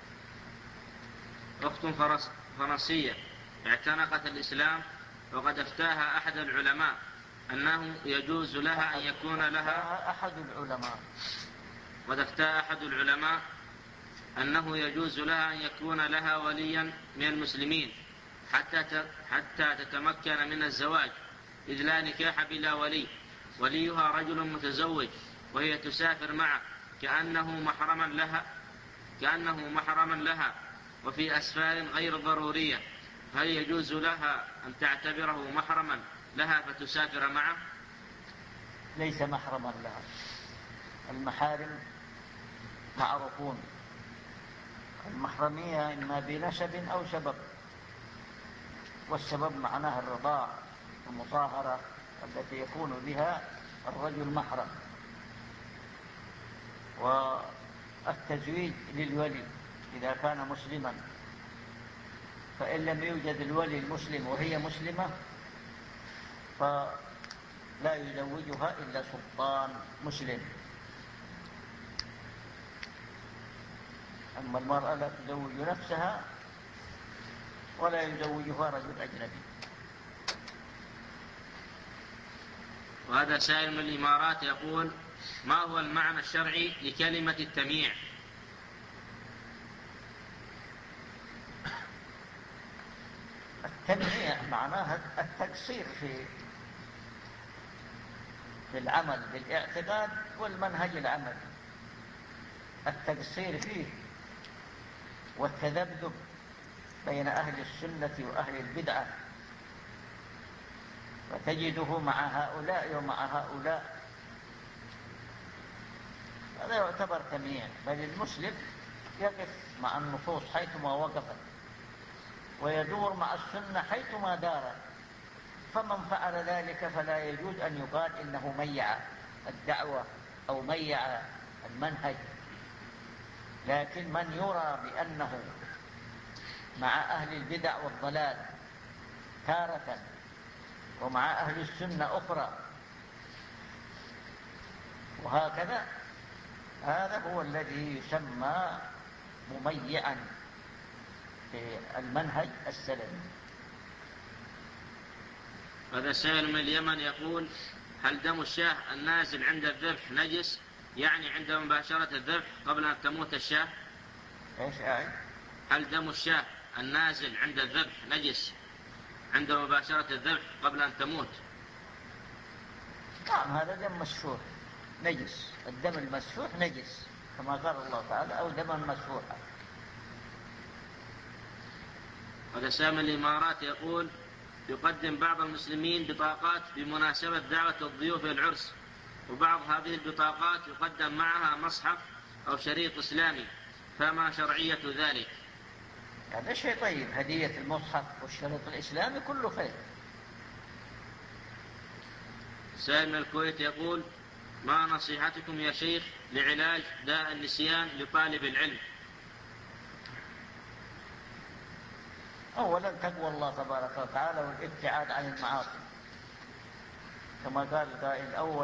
Speaker 1: أخت فرس فرنسية اعتنقت الإسلام وقد افتاها أحد العلماء أنه يجوز لها أن يكون لها
Speaker 2: أحد العلماء
Speaker 1: قد افتى أحد العلماء أنه يجوز لها أن يكون لها وليا من المسلمين حتى حتى تتمكن من الزواج، إذ لا نكاح بلا ولي، وليها رجل متزوج وهي تسافر معه كأنه محرما لها كأنه محرما لها وفي أسفار غير ضرورية، هل يجوز لها أن تعتبره محرما لها فتسافر معه؟
Speaker 2: ليس محرما لها. المحارم معروفون، المحرمية إما بنسب أو سبب، والسبب معناه الرضاع والمطاهرة التي يكون بها الرجل محرم. والتزويج للولي إذا كان مسلما، فإن لم يوجد الولي المسلم وهي مسلمة فلا يزوجها إلا سلطان مسلم. أما المرأة لا تزوج نفسها ولا يزوجها رجل أجنبي.
Speaker 1: وهذا سائل من الإمارات يقول: ما هو المعنى الشرعي لكلمة التمييع؟
Speaker 2: التنمية معناها التقصير في في العمل بالاعتقاد والمنهج العملي، التقصير فيه والتذبذب بين أهل السنة وأهل البدعة، فتجده مع هؤلاء ومع هؤلاء. هذا يعتبر تمييع، بل المسلم يقف مع النصوص حيثما وقفت ويدور مع السنة حيثما دارت، فمن فعل ذلك فلا يجوز أن يقال إنه ميع الدعوة أو ميع المنهج. لكن من يرى بأنه مع أهل البدع والضلال تارة ومع أهل السنة أخرى وهكذا، هذا هو الذي يسمى مميعا في المنهج السلفي.
Speaker 1: هذا سائل من اليمن يقول: هل دم الشاة النازل عند الذبح نجس؟ يعني عند مباشرة الذبح قبل أن تموت الشاة؟
Speaker 2: ايش يعني؟
Speaker 1: هل دم الشاة النازل عند الذبح نجس عند مباشرة الذبح قبل أن تموت؟
Speaker 2: نعم، هذا دم مسفوح نجس، الدم المسفوح نجس كما قال الله تعالى: أو دما مسفوحا.
Speaker 1: هذا سامي الإمارات يقول: يقدم بعض المسلمين بطاقات بمناسبة دعوة الضيوف إلى العرس، وبعض هذه البطاقات يقدم معها مصحف أو شريط إسلامي، فما شرعية ذلك؟
Speaker 2: هذا شيء طيب، هدية المصحف والشريط الإسلامي كله خير.
Speaker 1: سائل من الكويت يقول: ما نصيحتكم يا شيخ لعلاج داء النسيان لطالب العلم؟
Speaker 2: أولا تقوى الله تبارك وتعالى والابتعاد عن المعاصي، كما قال القائل الأول: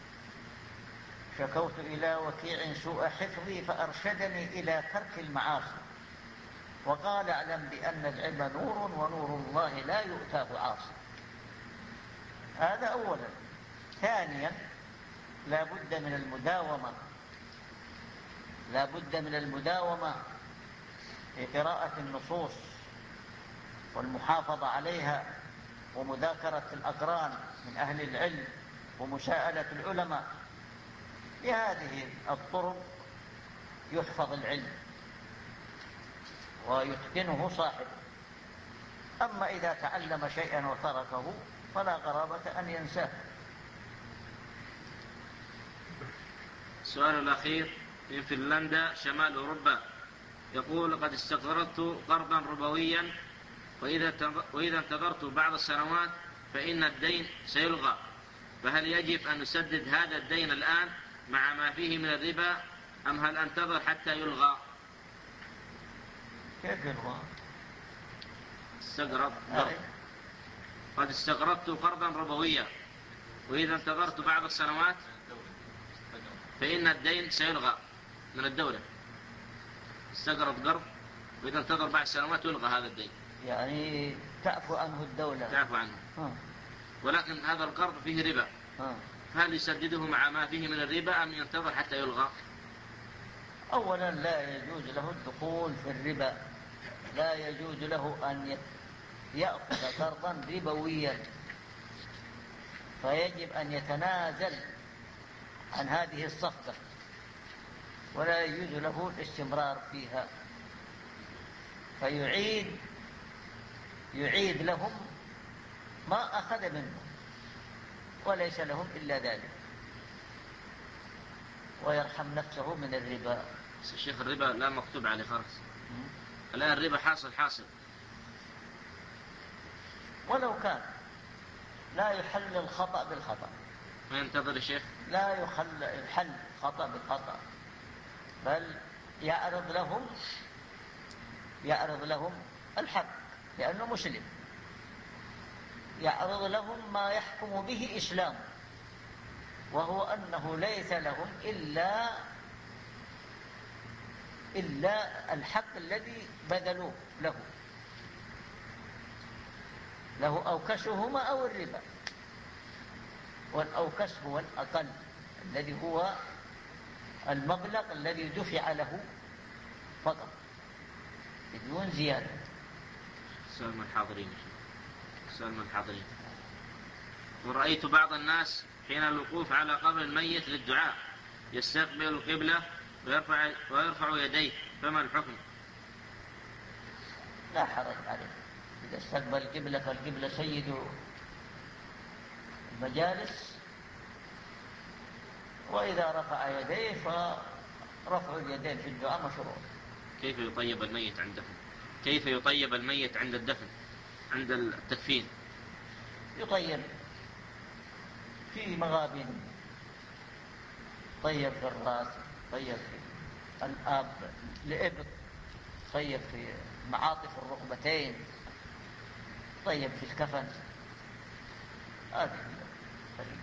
Speaker 2: شكوت إلى وكيع سوء حفظي فأرشدني إلى ترك المعاصي، وقال: اعلم بأن العلم نور ونور الله لا يؤتاه عاصي. هذا أولا. ثانيا، لا بد من المداومة لا بد من المداومة في قراءة النصوص والمحافظة عليها ومذاكرة الأقران من أهل العلم ومساءلة العلماء. بهذه الطرق يحفظ العلم ويتقنه صاحبه. أما إذا تعلم شيئا وتركه فلا قرابة أن ينساه.
Speaker 1: السؤال الأخير من فنلندا شمال أوروبا يقول: قد استقرضت قرضا ربويا، وإذا انتظرت بعض السنوات فإن الدين سيلغى، فهل يجب أن نسدد هذا الدين الآن مع ما فيه من الربا، أم هل أنتظر حتى يلغى؟
Speaker 2: كيف يلغى؟
Speaker 1: استقرض قرض. قد استقرضت قرضا ربويا، وإذا انتظرت بعض السنوات فإن الدين سيلغى من الدولة. استقرض قرض، وإذا انتظر بعد سنوات يلغى هذا الدين.
Speaker 2: يعني تعفو عنه الدولة.
Speaker 1: تعفو عنه.
Speaker 2: ها.
Speaker 1: ولكن هذا القرض فيه ربا،
Speaker 2: ها.
Speaker 1: فهل يسدده مع ما فيه من الربا أم ينتظر حتى يلغى؟
Speaker 2: أولا لا يجوز له الدخول في الربا، لا يجوز له أن يأخذ قرضا ربويا، فيجب أن يتنازل عن هذه الصفقة، ولا يجوز له الاستمرار فيها، فيعيد يعيد لهم ما أخذ منهم، وليس لهم إلا ذلك، ويرحم نفسه من الربا.
Speaker 1: الشيخ الربا لا مكتوب عليه خالص الآن، الربا حاصل حاصل.
Speaker 2: ولو كان لا يحل الخطأ بالخطأ.
Speaker 1: ما ينتظر الشيخ؟
Speaker 2: لا يحل يحل الخطأ بالخطأ، بل يعرض لهم يعرض لهم الحق، لأنه مسلم، يعرض لهم ما يحكم به إسلام، وهو أنه ليس لهم إلا إلا الحق الذي بذلوه له له أوكسهما أو الربا، والأوكس هو الأقل الذي هو المبلغ الذي دفع له فقط بدون زيادة.
Speaker 1: سؤال من الحاضرين سؤال من الحاضرين. ورأيت بعض الناس حين الوقوف على قبر الميت للدعاء يستقبل القبلة ويرفع, ويرفع يديه، فما الحكم؟
Speaker 2: لا حرج عليه، إذا استقبل القبلة فالقبلة سيد المجالس، وإذا رفع يديه فرفع اليدين في الدعاء مشروع.
Speaker 1: كيف يطيب الميت عند الدفن؟ كيف يطيب الميت عند الدفن عند التكفين؟
Speaker 2: يطيب في مغابن، طيب في الراس، طيب في الآب لإبط، طيب في معاطف الركبتين، طيب في الكفن. هذا طيب.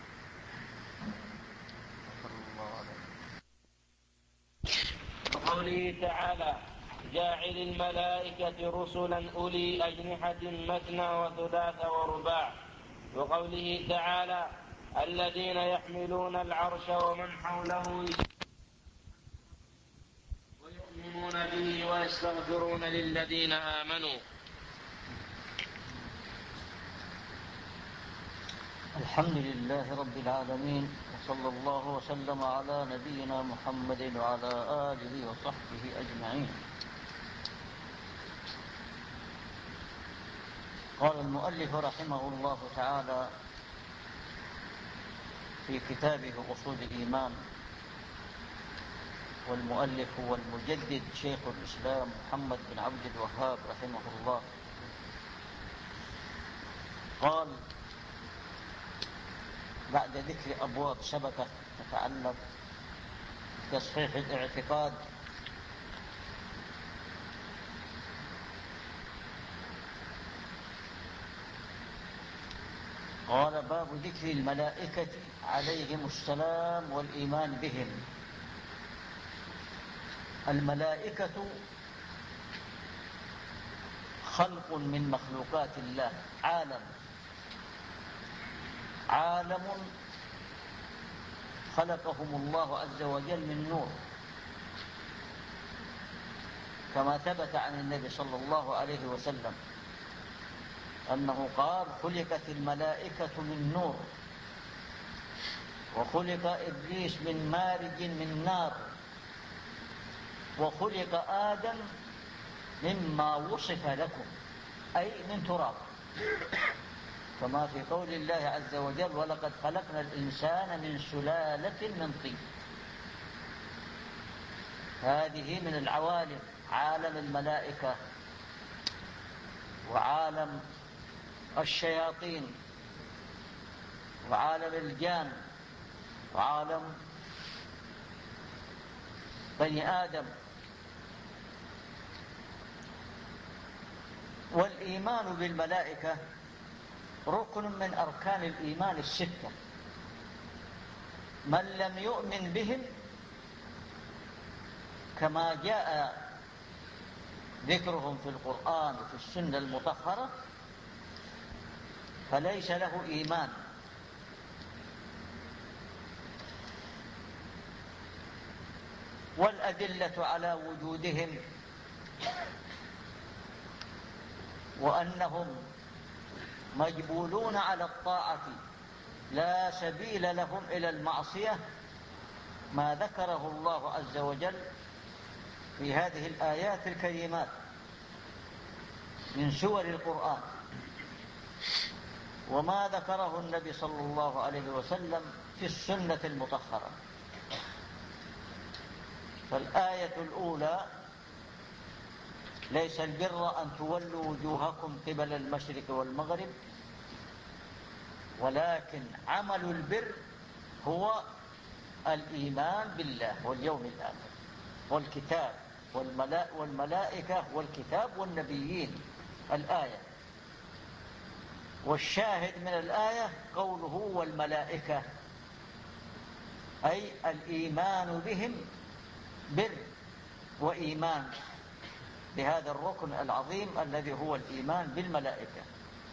Speaker 1: وقوله تعالى: جاعل الملائكة رسلا أولي أجنحة مثنى وثلاث ورباع. وقوله تعالى: الذين يحملون العرش ومن حوله ويؤمنون به ويستغفرون للذين آمنوا.
Speaker 2: الحمد لله رب العالمين، وصلى الله وسلم على نبينا محمد وعلى آله وصحبه أجمعين. قال المؤلف رحمه الله تعالى في كتابه أصول الإيمان، والمؤلف هو المجدد شيخ الإسلام محمد بن عبد الوهاب رحمه الله. قال: بعد ذكر أبواب سبقت تتعلق بتصحيح الاعتقاد، قال: باب ذكر الملائكة عليهم السلام والإيمان بهم. الملائكة خلق من مخلوقات الله، عالم عالم خلقهم الله عز وجل من نور، كما ثبت عن النبي صلى الله عليه وسلم أنه قال: خلقت الملائكة من نور، وخلق إبليس من مارج من نار، وخلق آدم مما وصف لكم، أي من تراب، كما في قول الله عز وجل: ولقد خلقنا الإنسان من سلالة من طين. هذه من العوالم، عالم الملائكة وعالم الشياطين وعالم الجان وعالم بني آدم. والإيمان بالملائكة ركن من أركان الإيمان الستة، من لم يؤمن بهم كما جاء ذكرهم في القرآن وفي السنة المطهرة فليس له إيمان. والأدلة على وجودهم وأنهم مجبولون على الطاعة لا سبيل لهم إلى المعصية ما ذكره الله عز وجل في هذه الآيات الكريمات من سور القرآن، وما ذكره النبي صلى الله عليه وسلم في السنة المطهرة. فالآية الأولى: ليس البر أن تولوا وجوهكم قبل المشرق والمغرب، ولكن عمل البر هو الإيمان بالله واليوم الآخر والكتاب والملائكة والكتاب والنبيين. الآية، والشاهد من الآية قوله والملائكة، أي الإيمان بهم بر وإيمان بهذا الركن العظيم الذي هو الإيمان بالملائكة.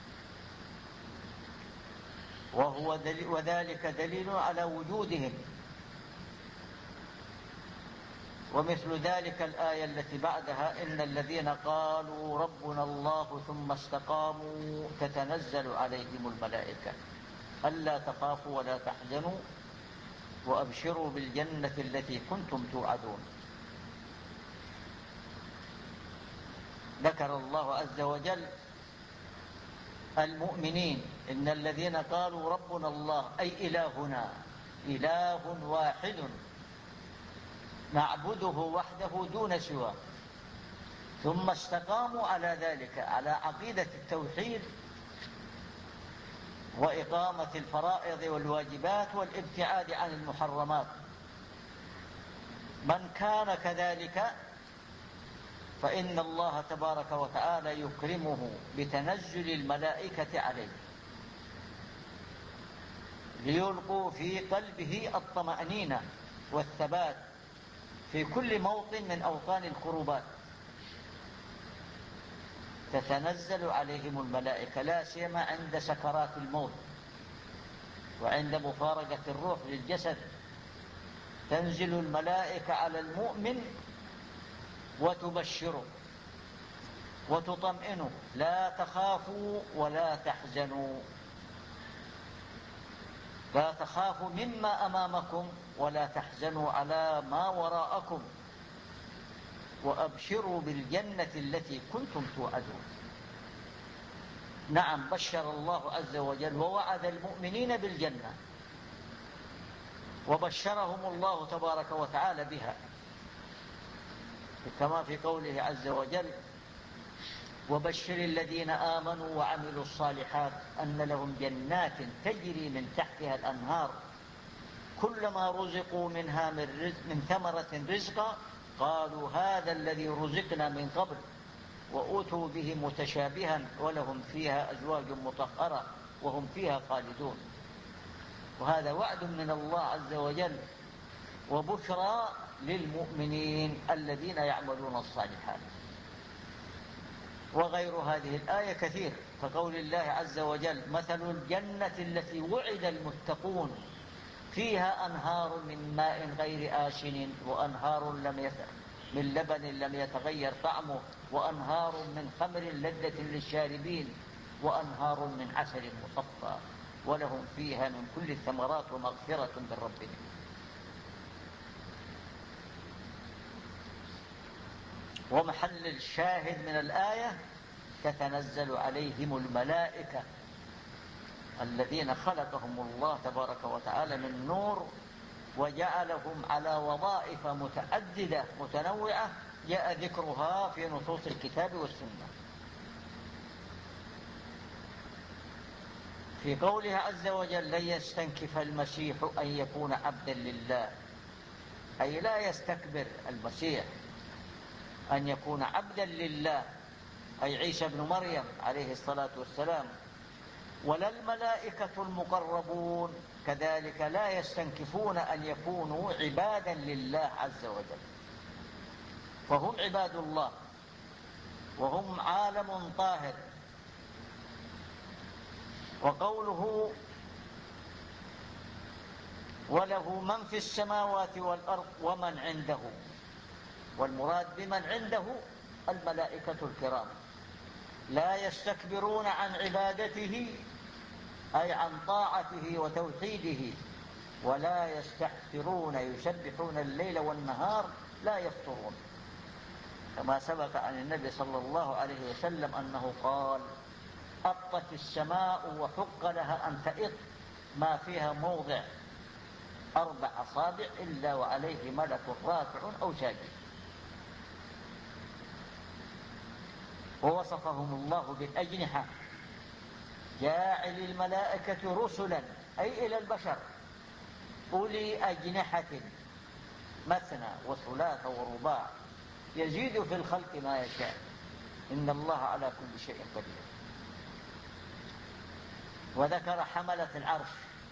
Speaker 2: وهو دليل، وذلك دليل على وجودهم ومثل ذلك الآية التي بعدها: إن الذين قالوا ربنا الله ثم استقاموا تتنزل عليهم الملائكة ألا تخافوا ولا تحزنوا وأبشروا بالجنة التي كنتم توعدون. ذكر الله عز وجل المؤمنين: إن الذين قالوا ربنا الله، أي إلهنا إله واحد نعبده وحده دون سواه، ثم استقاموا على ذلك، على عقيدة التوحيد وإقامة الفرائض والواجبات والابتعاد عن المحرمات. من كان كذلك فإن الله تبارك وتعالى يكرمه بتنزل الملائكة عليه ليلقوا في قلبه الطمأنينة والثبات في كل موطن من أوطان الكروبات. تتنزل عليهم الملائكة لا سيما عند سكرات الموت وعند مفارقة الروح للجسد، تنزل الملائكة على المؤمن وتبشره وتطمئنه: لا تخافوا ولا تحزنوا، لا تخافوا مما أمامكم ولا تحزنوا على ما وراءكم، وأبشروا بالجنة التي كنتم توعدون. نعم، بشر الله عز وجل ووعد المؤمنين بالجنة، وبشرهم الله تبارك وتعالى بها، كما في قوله عز وجل: وبشر الذين آمنوا وعملوا الصالحات أن لهم جنات تجري من تحتها الأنهار كلما رزقوا منها من, رزق من ثمرة رزقا قالوا هذا الذي رزقنا من قبل وأوتوا به متشابها ولهم فيها أزواج مطهرة وهم فيها خالدون. وهذا وعد من الله عز وجل وبشرى للمؤمنين الذين يعملون الصالحات. وغير هذه الآية كثير، كقول الله عز وجل: مثل الجنة التي وعد المتقون فيها أنهار من ماء غير آسن وأنهار لم يت... من لبن لم يتغير طعمه وأنهار من خمر لذة للشاربين وأنهار من عسل مصفى ولهم فيها من كل الثمرات ومغفرة من ربهم. ومحل الشاهد من الآية: تتنزل عليهم الملائكة الذين خلقهم الله تبارك وتعالى من نور وجعلهم على وظائف متعددة متنوعة جاء ذكرها في نصوص الكتاب والسنة. في قوله عز وجل: لن يستنكف المسيح أن يكون عبدا لله، أي لا يستكبر المسيح أن يكون عبدا لله، أي عيسى بن مريم عليه الصلاة والسلام. ولا الملائكة المقربون كذلك لا يستنكفون أن يكونوا عبادا لله عز وجل، فهم عباد الله وهم عالم طاهر. وقوله: وله من في السماوات والأرض ومن عنده، والمراد بمن عنده الملائكة الكرام، لا يستكبرون عن عبادته أي عن طاعته وتوحيده، ولا يستحسرون يسبحون الليل والنهار لا يفطرون، كما سبق عن النبي صلى الله عليه وسلم أنه قال: أطت السماء وحق لها أن تئط ما فيها موضع أربع أصابع إلا وعليه ملك راكع أو ساجد. ووصفهم الله بالأجنحة: جاعل الملائكة رسلا، أي إلى البشر، أولي أجنحة مثنى وثلاث ورباع يزيد في الخلق ما يشاء إن الله على كل شيء قدير. وذكر حملة العرش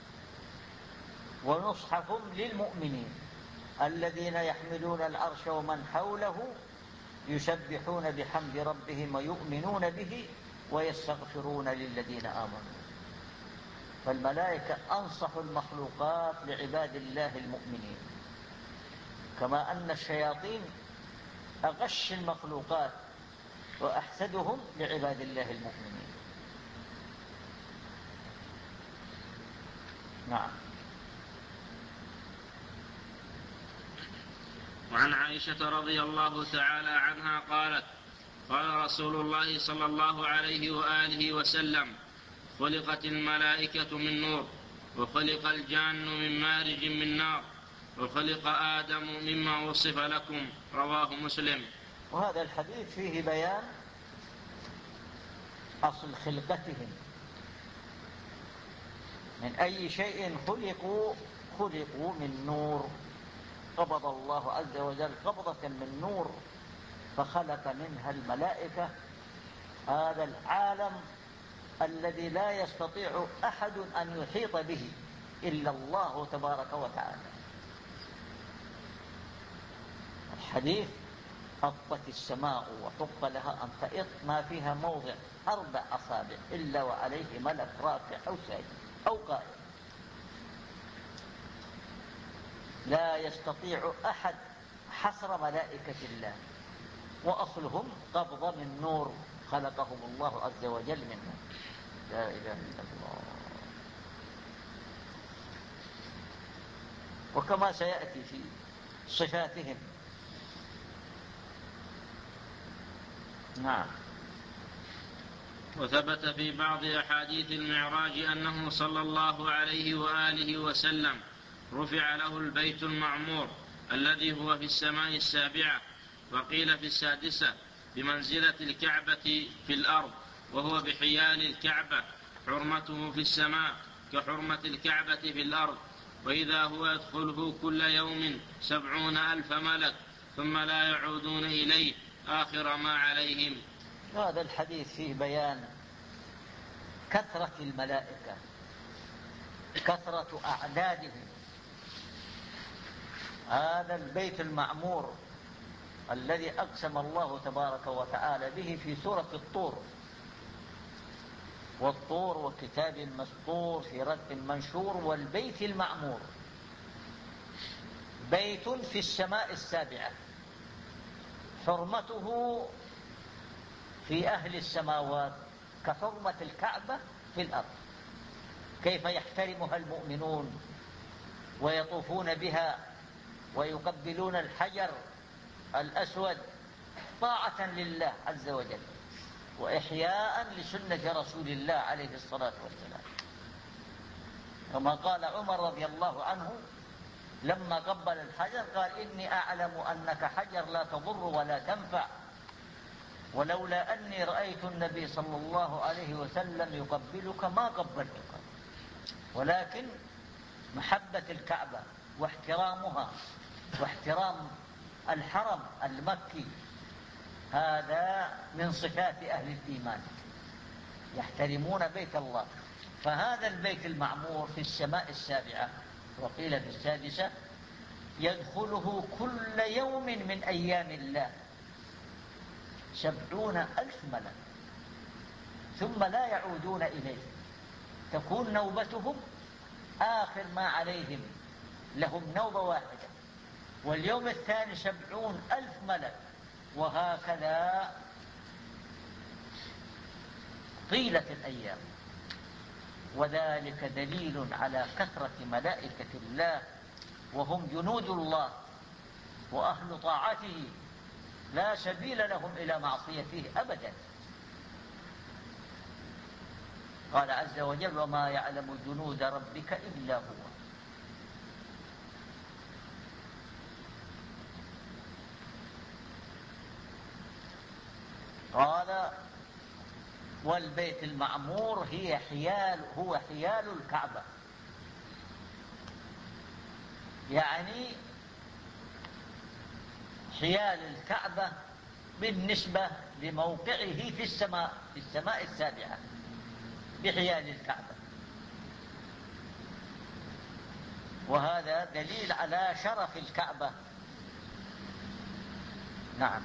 Speaker 2: ونصحهم للمؤمنين الذين يحملون العرش ومن حوله يسبحون بحمد ربهم ويؤمنون به ويستغفرون للذين آمنوا. فالملائكة أنصح المخلوقات لعباد الله المؤمنين، كما أن الشياطين أغش المخلوقات وأحسدهم لعباد الله المؤمنين. نعم.
Speaker 1: وعن عائشة رضي الله تعالى عنها قالت: قال رسول الله صلى الله عليه وآله وسلم: خلقت الملائكة من نور، وخلق الجان من مارج من نار، وخلق آدم مما وصف لكم. رواه مسلم.
Speaker 2: وهذا الحديث فيه بيان أصل خلقتهم، من أي شيء خلقوا خلقوا من نور، قبض الله عز وجل قبضة من نور فخلق منها الملائكة، هذا العالم الذي لا يستطيع أحد أن يحيط به إلا الله تبارك وتعالى. الحديث: أطت السماء وحق لها أن تئط ما فيها موضع أربع أصابع إلا وعليه ملك راكع أو ساجد أو قائم. لا يستطيع أحد حصر ملائكة الله، وأصلهم قبضة من نور خلقهم الله عز وجل منه. لا إله إلا الله. وكما سيأتي في صفاتهم. نعم.
Speaker 1: وثبت في بعض أحاديث المعراج أنه صلى الله عليه وآله وسلم رفع له البيت المعمور الذي هو في السماء السابعة، وقيل في السادسة، بمنزلة الكعبة في الأرض، وهو بحيال الكعبة، حرمته في السماء كحرمة الكعبة في الأرض، وإذا هو يدخله كل يوم سبعون ألف ملك ثم لا يعودون إليه آخر ما عليهم.
Speaker 2: هذا الحديث فيه بيان كثرة الملائكة، كثرة أعدادهم. هذا البيت المعمور الذي أقسم الله تبارك وتعالى به في سورة الطور: والطور وكتاب مسطور في رق منشور والبيت المعمور. بيت في السماء السابعة، حرمته في أهل السماوات كحرمة الكعبة في الأرض. كيف يحترمها المؤمنون ويطوفون بها ويقبلون الحجر الأسود طاعة لله عز وجل وإحياء لسنة رسول الله عليه الصلاة والسلام. كما قال عمر رضي الله عنه لما قبل الحجر قال: إني أعلم أنك حجر لا تضر ولا تنفع، ولولا أني رأيت النبي صلى الله عليه وسلم يقبلك ما قبلتك، ولكن محبة الكعبة واحترامها واحترام الحرم المكي هذا من صفات أهل الإيمان، يحترمون بيت الله. فهذا البيت المعمور في السماء السابعة وقيل في السادسة يدخله كل يوم من أيام الله سبعون ألف ملك ثم لا يعودون إليه، تكون نوبتهم آخر ما عليهم، لهم نوبة واحدة، واليوم الثاني سبعون ألف ملك، وهكذا طيلة الأيام. وذلك دليل على كثرة ملائكة الله، وهم جنود الله وأهل طاعته، لا سبيل لهم إلى معصيته أبدا. قال عز وجل: وما يعلم جنود ربك إلا هو. قال: والبيت المعمور هي حيال هو حيال الكعبة، يعني حيال الكعبة بالنسبة لموقعه في السماء في السماء السابعة بحيال الكعبة. وهذا دليل على شرف الكعبة. نعم.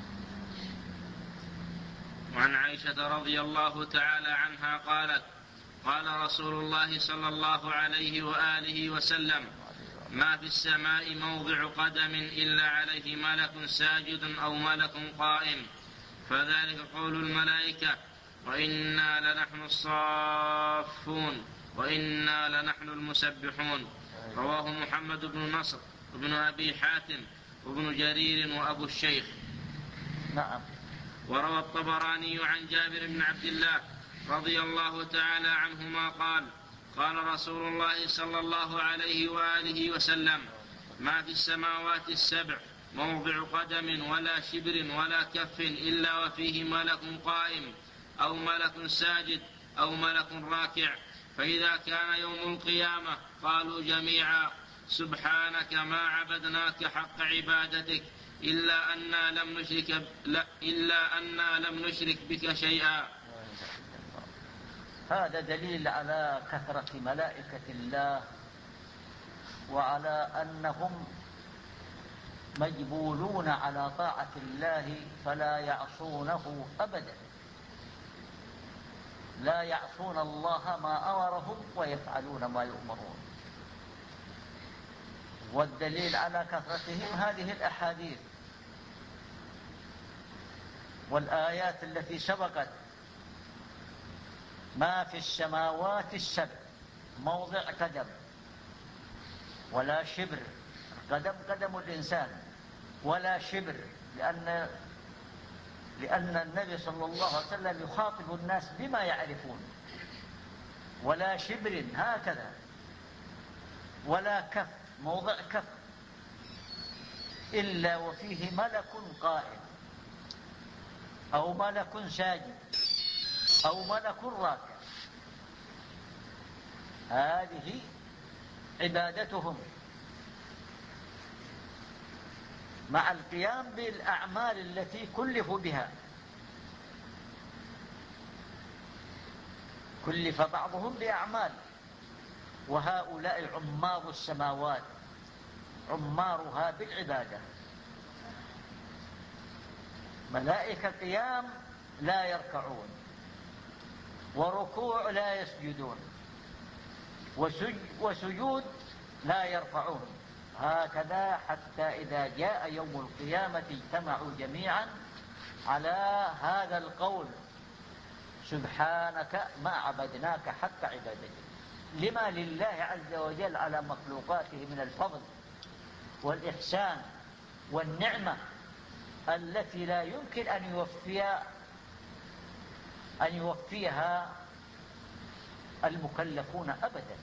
Speaker 1: وعن عائشة رضي الله تعالى عنها قالت: قال رسول الله صلى الله عليه وآله وسلم: ما في السماء موضع قدم إلا عليه ملك ساجد أو ملك قائم، فذلك قول الملائكة، وإنا لنحن الصافون وإنا لنحن المسبحون. رواه محمد بن نصر وابن أبي حاتم وابن جرير وأبو الشيخ.
Speaker 2: نعم.
Speaker 1: وروى الطبراني عن جابر بن عبد الله رضي الله تعالى عنهما قال قال رسول الله صلى الله عليه وآله وسلم: ما في السماوات السبع موضع قدم ولا شبر ولا كف إلا وفيه ملك قائم أو ملك ساجد أو ملك راكع، فإذا كان يوم القيامة قالوا جميعا: سبحانك ما عبدناك حق عبادتك إلا أننا لم نشرك, لا إلا أننا لم نشرك بك شيئا.
Speaker 2: هذا دليل على كثرة ملائكة الله وعلى أنهم مجبولون على طاعة الله فلا يعصونه أبدا، لا يعصون الله ما أمرهم ويفعلون ما يؤمرون. والدليل على كثرتهم هذه الأحاديث والآيات التي سبقت: ما في السماوات السبع موضع قدم ولا شبر، قدم قدم الإنسان، ولا شبر، لأن لأن النبي صلى الله عليه وسلم يخاطب الناس بما يعرفون، ولا شبر هكذا، ولا كف موضع كف إلا وفيه ملك قائم أو ملك ساجد أو ملك راكع. هذه عبادتهم مع القيام بالأعمال التي كلفوا بها. كلف بعضهم بأعمال، وهؤلاء عمار السماوات عمارها بالعبادة، ملائكة قيام لا يركعون، وركوع لا يسجدون، وسجود لا يرفعون، هكذا حتى إذا جاء يوم القيامة اجتمعوا جميعا على هذا القول: سبحانك ما عبدناك حق عبادتك. لما لله عز وجل على مخلوقاته من الفضل والإحسان والنعمة التي لا يمكن أن يوفي أن يوفيها المكلفون أبدا،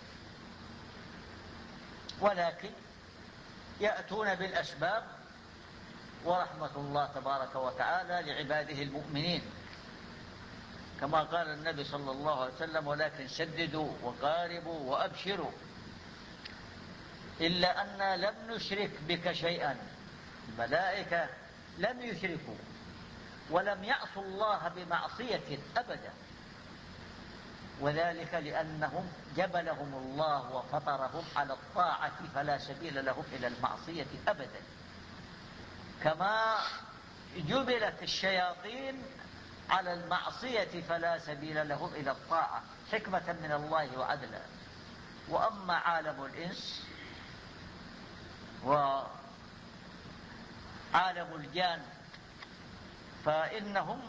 Speaker 2: ولكن يأتون بالأسباب، ورحمة الله تبارك وتعالى لعباده المؤمنين، كما قال النبي صلى الله عليه وسلم: ولكن سددوا وقاربوا وأبشروا إلا أننا لم نشرك بك شيئا. الملائكة لم يشركوا ولم يعصوا الله بمعصية أبدا، وذلك لأنهم جبلهم الله وفطرهم على الطاعة فلا سبيل لهم إلى المعصية أبدا، كما جبلت الشياطين على المعصية فلا سبيل لهم إلى الطاعة حكمة من الله وعدلا. وأما عالم الإنس وعالم الجان فإنهم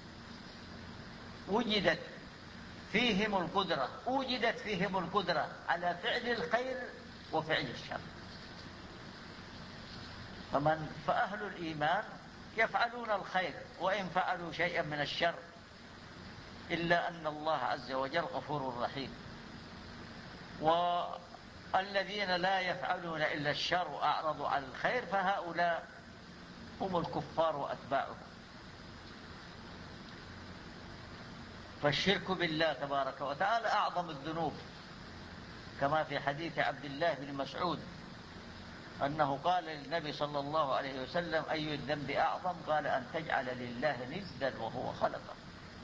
Speaker 2: وجدت فيهم القدرة وجدت فيهم القدرة على فعل الخير وفعل الشر. فمن فأهل الإيمان يفعلون الخير وإن فعلوا شيئا من الشر، إلا أن الله عز وجل غفور رحيم. والذين لا يفعلون إلا الشر وأعرضوا عن الخير فهؤلاء هم الكفار وأتباعهم. فالشرك بالله تبارك وتعالى أعظم الذنوب، كما في حديث عبد الله بن مسعود أنه قال للنبي صلى الله عليه وسلم: أي الذنب أعظم؟ قال: أن تجعل لله ندا وهو خلقه.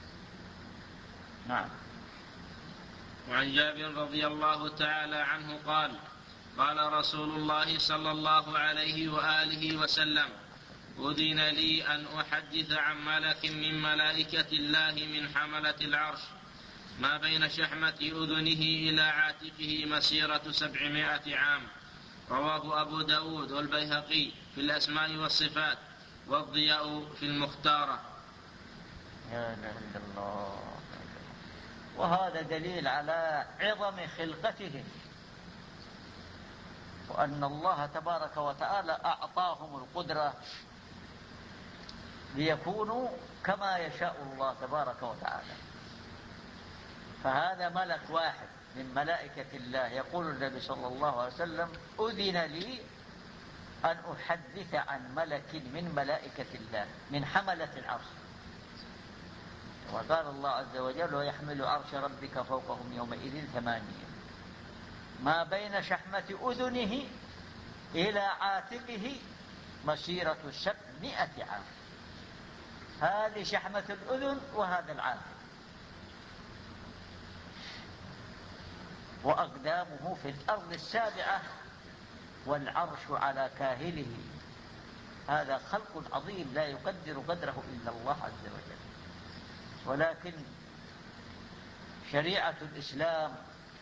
Speaker 2: نعم.
Speaker 1: وعن جابر رضي الله تعالى عنه قال: قال رسول الله صلى الله عليه وآله وسلم: أذن لي أن أحدث عن ملك من ملائكة الله من حملة العرش ما بين شحمة أذنه إلى عاتقه مسيرة سبعمائة عام، رواه أبو داود والبيهقي في الأسماء والصفات، والضياء في المختارة.
Speaker 2: يا إله إلا الله. وهذا دليل على عظم خلقتهم، وأن الله تبارك وتعالى أعطاهم القدرة ليكونوا كما يشاء الله تبارك وتعالى. فهذا ملك واحد من ملائكة الله، يقول النبي صلى الله عليه وسلم: أذن لي أن أحدث عن ملك من ملائكة الله من حملة العرش. وقال الله عز وجل: ويحمل عرش ربك فوقهم يومئذ ثمانية، ما بين شحمة أذنه إلى عاتقه مسيرة سبعمائة عام. هذه شحمة الأذن وهذا العاتق. وأقدامه في الأرض السابعة والعرش على كاهله. هذا خلق عظيم لا يقدر قدره إلا الله عز وجل. ولكن شريعة الإسلام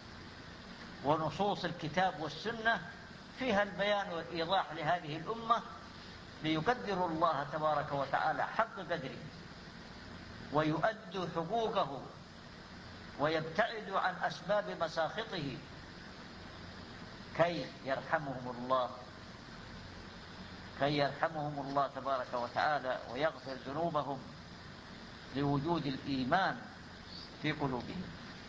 Speaker 2: ونصوص الكتاب والسنة فيها البيان والإيضاح لهذه الأمة ليقدروا الله تبارك وتعالى حق قدره، ويؤدوا حقوقه، ويبتعدوا عن أسباب مساخطه، كي يرحمهم الله كي يرحمهم الله تبارك وتعالى ويغفر ذنوبهم لوجود الإيمان في قلوبهم.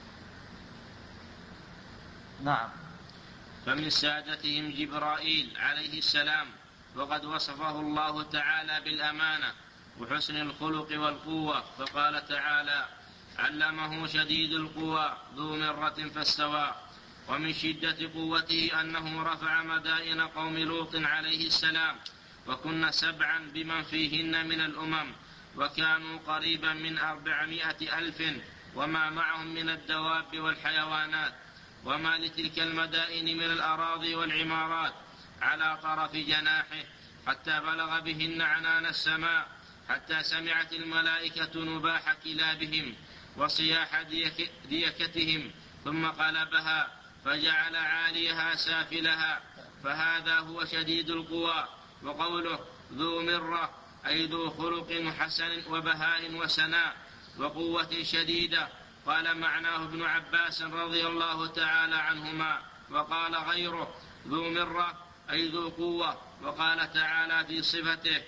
Speaker 2: نعم.
Speaker 1: فمن سادتهم جبرائيل عليه السلام، وقد وصفه الله تعالى بالأمانة وحسن الخلق والقوة، فقال تعالى: علمه شديد القوى ذو مرة فاستوى. ومن شدة قوته أنه رفع مدائن قوم لوط عليه السلام، وكن سبعا بمن فيهن من الأمم، وكانوا قريبا من أربعمائة ألف وما معهم من الدواب والحيوانات، وما لتلك المدائن من الأراضي والعمارات على طرف جناحه، حتى بلغ بهن عنان السماء، حتى سمعت الملائكة نباح كلابهم وصياح ديكتهم، ثم قلبها فجعل عاليها سافلها، فهذا هو شديد القوى. وقوله ذو مرة أي ذو خلق حسن وبهاء وسناء وقوة شديدة. قال معناه ابن عباس رضي الله تعالى عنهما، وقال غيره ذو مرة أي ذو قوة. وقال تعالى في صفته: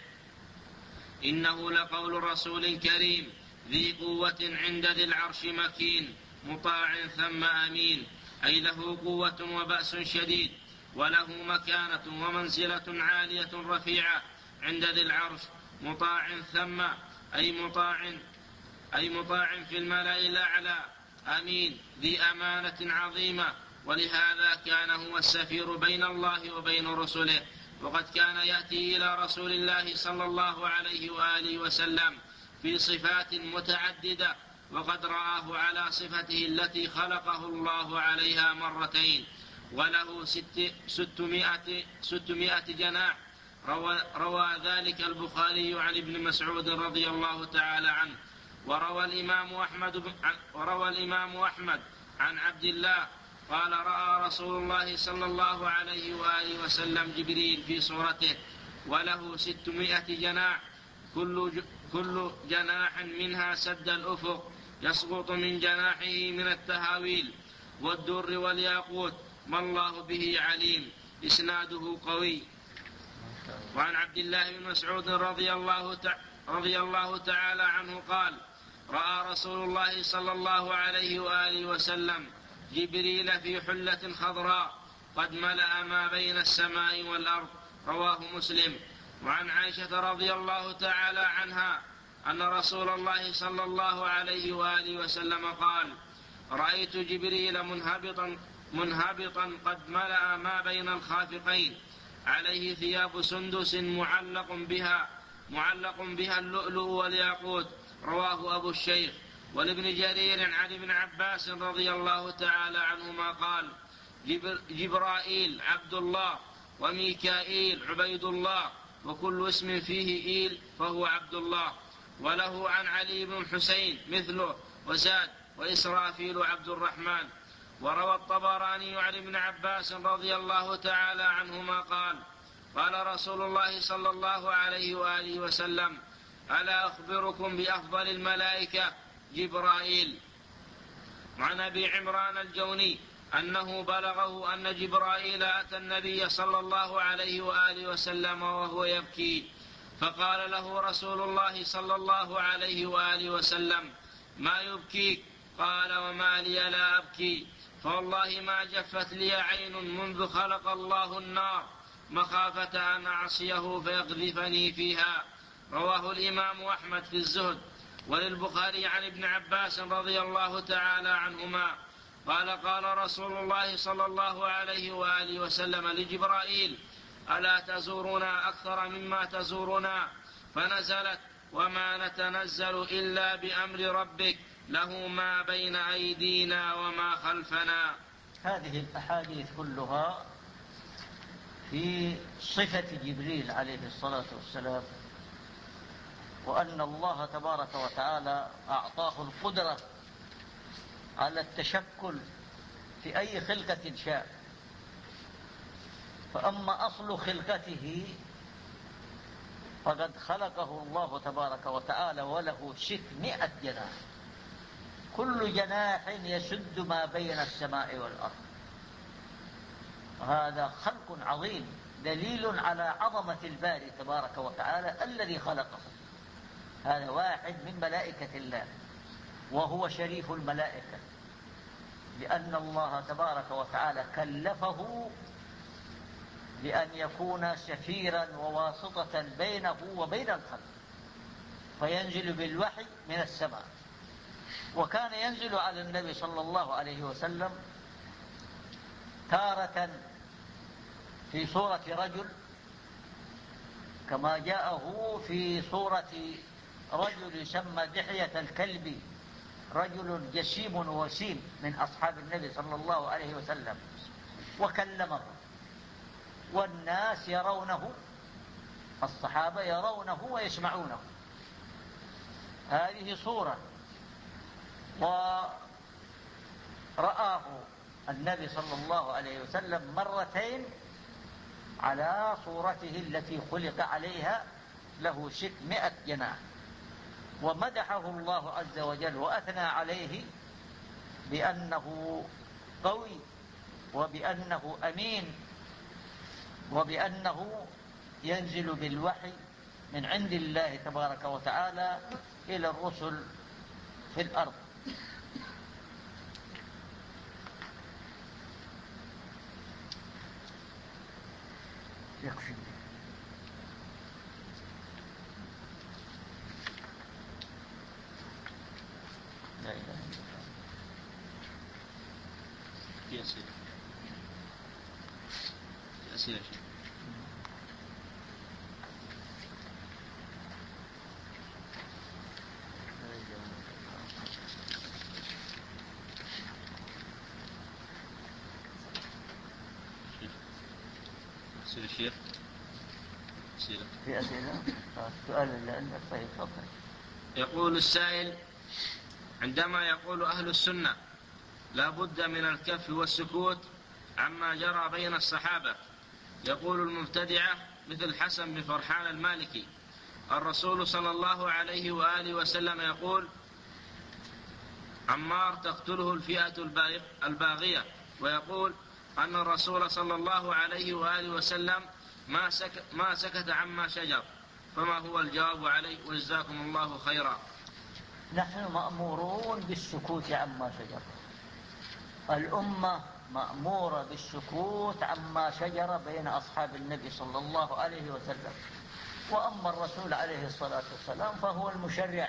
Speaker 1: إنه لقول رسول كريم ذي قوة عند ذي العرش مكين مطاع ثم أمين، أي له قوة وبأس شديد، وله مكانة ومنزلة عالية رفيعة عند ذي العرش، مطاع ثم أي مطاع أي مطاع في الملأ الأعلى، أمين ذي أمانة عظيمة. ولهذا كان هو السفير بين الله وبين رسله، وقد كان يأتي إلى رسول الله صلى الله عليه وآله وسلم في صفات متعددة، وقد رآه على صفته التي خلقه الله عليها مرتين، وله ست ستمائة, ستمائة جناح. روى, روى ذلك البخاري عن ابن مسعود رضي الله تعالى عنه. وروى الإمام أحمد, وروى الإمام أحمد عن عبد الله قال: رأى رسول الله صلى الله عليه وآله وسلم جبريل في صورته وله ستمائة جناح، كل, كل جناح منها سد الأفق، يسقط من جناحه من التهاويل والدر والياقوت، ما الله به عليم. إسناده قوي. وعن عبد الله بن مسعود رضي الله, تع... رضي الله تعالى عنه قال: رأى رسول الله صلى الله عليه وآله وسلم جبريل في حلة خضراء قد ملأ ما بين السماء والأرض. رواه مسلم. وعن عائشة رضي الله تعالى عنها أن رسول الله صلى الله عليه وآله وسلم قال: رأيت جبريل منهبطا, منهبطا قد ملأ ما بين الخافقين، عليه ثياب سندس معلق بها معلق بها اللؤلؤ والياقوت. رواه أبو الشيخ. ولابن جرير عن ابن عباس رضي الله تعالى عنهما قال: جبرائيل عبد الله، وميكائيل عبيد الله، وكل اسم فيه إيل فهو عبد الله. وله عن علي بن حسين مثله، وزاد: وإسرافيل عبد الرحمن. وروى الطبراني عن ابن عباس رضي الله تعالى عنهما قال قال رسول الله صلى الله عليه وآله وسلم ألا أخبركم بأفضل الملائكة؟ جبرائيل. وعن أبي عمران الجوني أنه بلغه أن جبرائيل أتى النبي صلى الله عليه وآله وسلم وهو يبكي، فقال له رسول الله صلى الله عليه وآله وسلم ما يبكيك؟ قال وما لي لا أبكي، فوالله ما جفت لي عين منذ خلق الله النار مخافة أن أعصيه فيقذفني فيها. رواه الإمام أحمد في الزهد. وللبخاري عن ابن عباس رضي الله تعالى عنهما قال قال رسول الله صلى الله عليه وآله وسلم لجبرائيل ألا تزورنا أكثر مما تزورنا؟ فنزلت وما نتنزل إلا بأمر ربك له ما بين أيدينا وما خلفنا.
Speaker 2: هذه الأحاديث كلها في صفة جبريل عليه الصلاة والسلام، وأن الله تبارك وتعالى أعطاه القدرة على التشكل في أي خلقة شاء. فأما أصل خلقته فقد خلقه الله تبارك وتعالى وله ستمائة جناح، كل جناح يسد ما بين السماء والأرض. هذا خلق عظيم دليل على عظمة الباري تبارك وتعالى الذي خلقه. هذا واحد من ملائكة الله وهو شريف الملائكة، لأن الله تبارك وتعالى كلفه بأن يكون سفيرا وواسطة بينه وبين الخلق، فينزل بالوحي من السماء. وكان ينزل على النبي صلى الله عليه وسلم تارة في صورة رجل، كما جاءه في صورة رجل يسمى دحية الكلبي، رجل جسيم وسيم من أصحاب النبي صلى الله عليه وسلم، وكلمه والناس يرونه، الصحابة يرونه ويسمعونه. هذه صورة. ورآه النبي صلى الله عليه وسلم مرتين على صورته التي خلق عليها، له ستمائة جناح. ومدحه الله عز وجل وأثنى عليه بأنه قوي، وبأنه أمين، وبأنه ينزل بالوحي من عند الله تبارك وتعالى إلى الرسل في الأرض. يكفي. لا إله إلا الله.
Speaker 1: في أسئلة في أسئلة شيء. أسئلة شيخ. أسئلة.
Speaker 2: في أسئلة. السؤال اللي عندك طيب تفضل.
Speaker 1: يقول السائل: عندما يقول أهل السنة لا بد من الكف والسكوت عما جرى بين الصحابة، يقول المبتدعة مثل حسن بن فرحان المالكي: الرسول صلى الله عليه وآله وسلم يقول عمار تقتله الفئة الباغية، ويقول أن الرسول صلى الله عليه وآله وسلم ما سكت, ما سكت عما شجر، فما هو الجواب عليه؟ وجزاكم الله خيرا.
Speaker 2: نحن مأمورون بالسكوت عما شجر، الأمة مأمورة بالسكوت عما شجر بين أصحاب النبي صلى الله عليه وسلم. وأما الرسول عليه الصلاة والسلام فهو المشرع،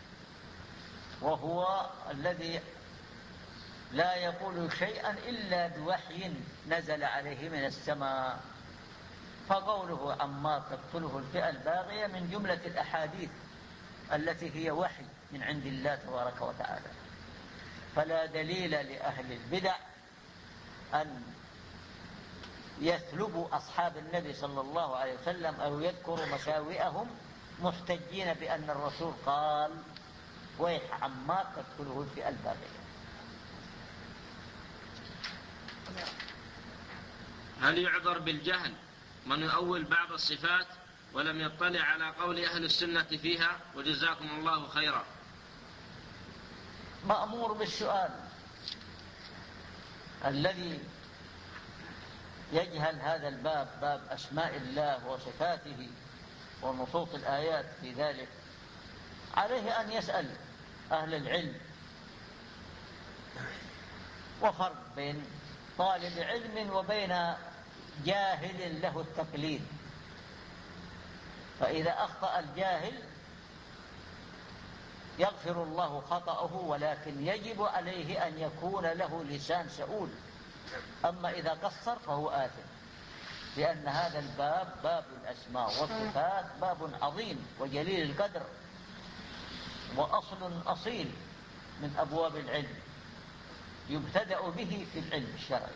Speaker 2: وهو الذي لا يقول شيئا إلا بوحي نزل عليه من السماء. فقوله عمار تقتله الفئة الباغية من جملة الأحاديث التي هي وحي من عند الله تبارك وتعالى. فلا دليل لأهل البدع أن يثلبوا أصحاب النبي صلى الله عليه وسلم أو يذكروا مساوئهم محتجين بأن الرسول قال ويح عمار تقتله الفئة الباغية.
Speaker 1: هل يعذر بالجهل من يؤول بعض الصفات ولم يطلع على قول أهل السنة فيها؟ وجزاكم الله خيرا.
Speaker 2: مأمور بالسؤال. الذي يجهل هذا الباب، باب أسماء الله وصفاته ونصوص الآيات في ذلك، عليه أن يسأل أهل العلم. وفرق بين طالب علم وبين جاهل له التقليد. فإذا أخطأ الجاهل يغفر الله خطأه، ولكن يجب عليه أن يكون له لسان سؤول. أما إذا قصر فهو آثم، لأن هذا الباب باب الأسماء والصفات باب عظيم وجليل القدر، وأصل أصيل من أبواب العلم يبتدأ به في العلم الشرعي.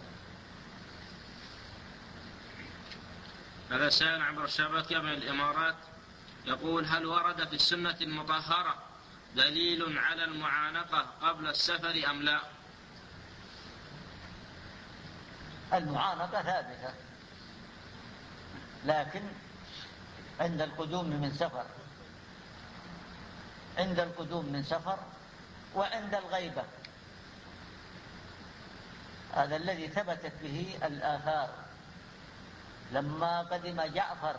Speaker 1: هذا سائل عبر الشبكة من الإمارات يقول: هل ورد في السنة المطهرة دليل على المعانقة قبل السفر أم لا؟
Speaker 2: المعانقة ثابتة، لكن عند القدوم من سفر عند القدوم من سفر وعند الغيبة، هذا الذي ثبتت به الآثار. لما قدم جعفر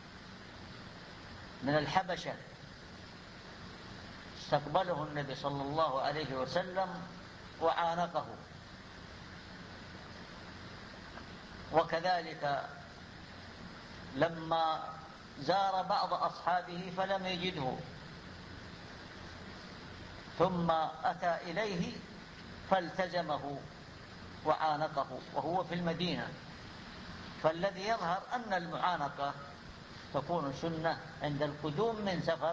Speaker 2: من الحبشة استقبله النبي صلى الله عليه وسلم وعانقه، وكذلك لما زار بعض أصحابه فلم يجده ثم أتى إليه فالتزمه وعانقه وهو في المدينة. فالذي يظهر أن المعانقة تكون سنة عند القدوم من سفر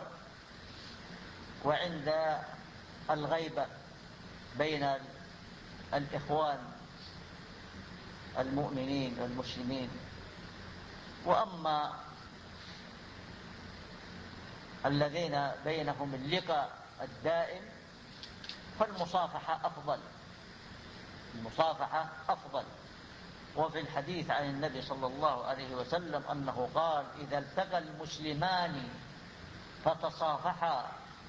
Speaker 2: وعند الغيبة بين الإخوان المؤمنين والمسلمين. وأما الذين بينهم اللقاء الدائم فالمصافحة أفضل المصافحة أفضل. وفي الحديث عن النبي صلى الله عليه وسلم أنه قال: إذا التقى المسلمان فتصافحا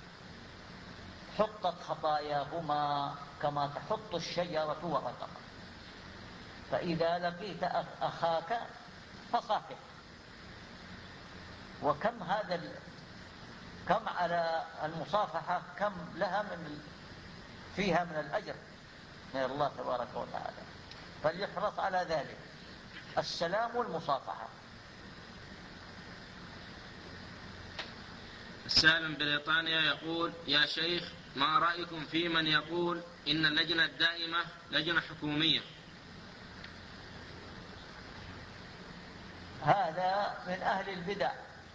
Speaker 2: حطت خطاياهما كما تحط الشجرة ورقها. فإذا لقيت أخاك فصافح. وكم هذا كم على المصافحة كم لها من فيها من الأجر من الله تبارك وتعالى، فليحرص على ذلك، السلام والمصافحة.
Speaker 1: السائل من بريطانيا يقول: يا شيخ، ما رأيكم في من يقول إن اللجنة الدائمة لجنة حكومية؟
Speaker 2: هذا من أهل البدع،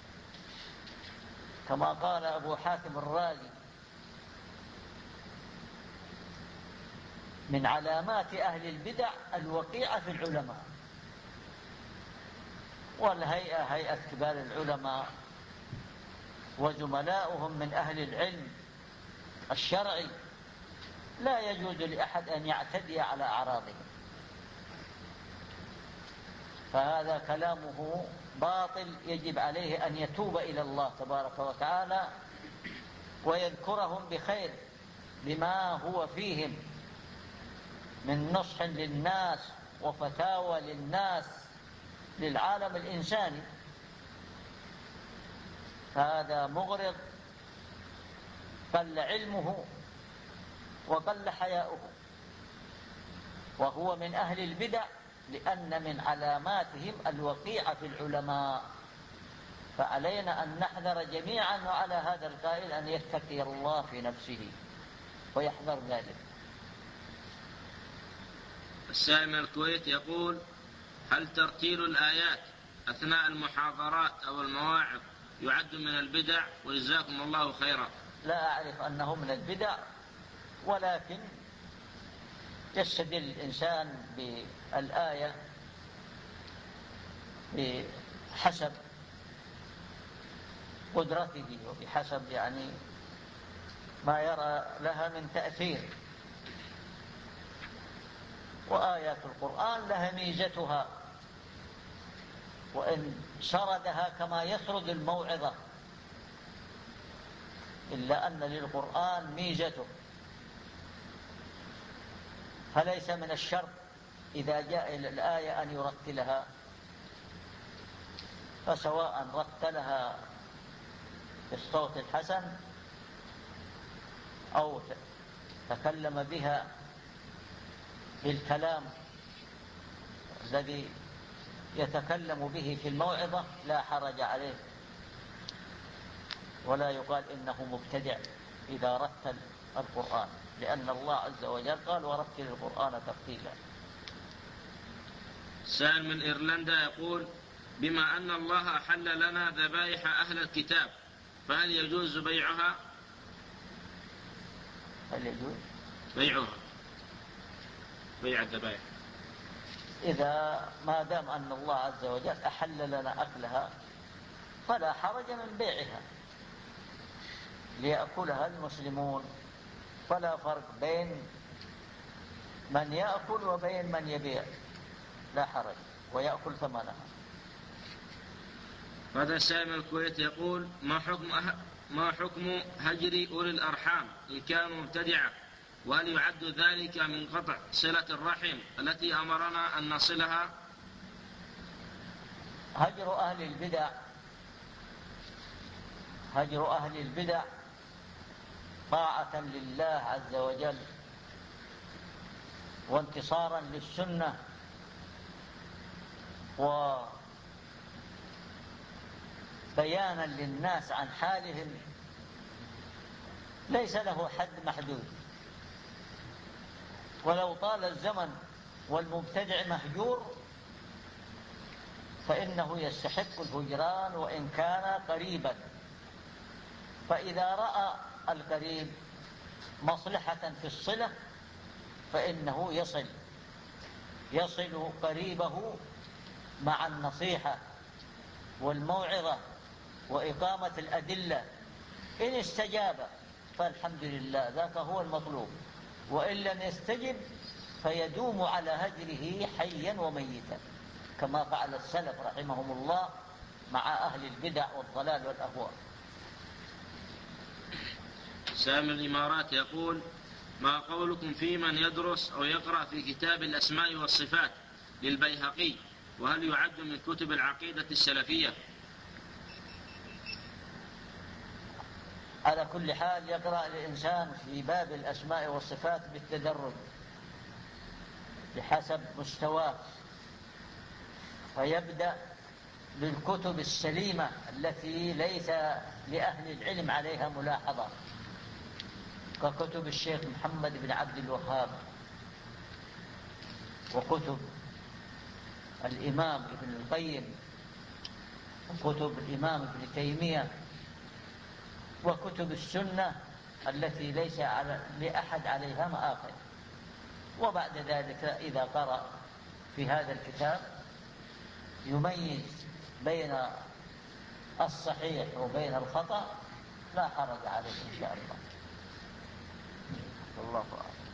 Speaker 2: كما قال أبو حاتم الرازي: من علامات أهل البدع الوقيعة في العلماء. والهيئة هيئة كبار العلماء وزملاؤهم من أهل العلم الشرعي لا يجوز لأحد أن يعتدي على أعراضهم، فهذا كلامه باطل. يجب عليه أن يتوب إلى الله تبارك وتعالى ويذكرهم بخير بما هو فيهم من نصح للناس وفتاوى للناس للعالم الإنساني. هذا مغرض قل علمه وقل حياؤه، وهو من أهل البدع، لأن من علاماتهم الوقيعة في العلماء. فعلينا أن نحذر جميعا، وعلى هذا القائل أن يتقي الله في نفسه ويحذر ذلك.
Speaker 1: السائل من الكويت يقول: هل ترتيل الآيات أثناء المحاضرات أو المواعظ يعد من البدع؟ وجزاكم الله خيرا.
Speaker 2: لا أعرف أنه من البدع، ولكن يستدل الإنسان بالآية بحسب قدرته وبحسب يعني ما يرى لها من تأثير. وآيات القرآن لها ميزتها، وإن سردها كما يسرد الموعظة، إلا أن للقرآن ميزته، فليس من الشرط إذا جاء إلى الآية أن يرتلها، فسواء رتلها بالصوت الحسن أو تكلم بها بالكلام الذي يتكلم به في الموعظة لا حرج عليه، ولا يقال إنه مبتدع إذا رتل القرآن، لأن الله عز وجل قال ورتل القرآن ترتيلا.
Speaker 1: سائل من إيرلندا يقول: بما أن الله أحل لنا ذبائح أهل الكتاب، فهل يجوز بيعها؟
Speaker 2: هل يجوز
Speaker 1: بيعها، بيع الذبائح؟
Speaker 2: إذا ما دام أن الله عز وجل أحل لنا أكلها فلا حرج من بيعها ليأكلها المسلمون، فلا فرق بين من يأكل وبين من يبيع، لا حرج، ويأكل ثمنها.
Speaker 1: هذا سائل من الكويت يقول: ما حكم أه... ما حكم هجر أولي الأرحام إن كانوا مبتدعة، وهل يعد ذلك من قطع صلة الرحم التي أمرنا أن نصلها؟
Speaker 2: هجر أهل البدع هجر أهل البدع طاعة لله عز وجل وانتصارا للسنة وبيانا للناس عن حالهم، ليس له حد محدود، ولو طال الزمن والمبتدع مهجور فإنه يستحق الهجران وإن كان قريبا. فإذا رأى القريب مصلحة في الصلة فإنه يصل يصل قريبه مع النصيحة والموعظة وإقامة الأدلة، إن استجاب فالحمد لله، ذاك هو المطلوب، وإن لم يستجب فيدوم على هجره حيا وميتا، كما فعل السلف رحمهم الله مع أهل البدع والضلال والأهواء.
Speaker 1: سامي الإمارات يقول: ما قولكم في من يدرس أو يقرأ في كتاب الأسماء والصفات للبيهقي، وهل يعد من كتب العقيدة السلفية؟
Speaker 2: على كل حال يقرأ الإنسان في باب الأسماء والصفات بالتدرج بحسب مستواه، فيبدأ بالكتب السليمة التي ليس لأهل العلم عليها ملاحظة، ككتب الشيخ محمد بن عبد الوهاب، وكتب الإمام ابن القيم، وكتب الإمام ابن تيمية، وكتب السنة التي ليس على لأحد عليها مآخذ. وبعد ذلك إذا قرأ في هذا الكتاب يميز بين الصحيح وبين الخطأ لا حرج عليه إن شاء الله. والله أعلم.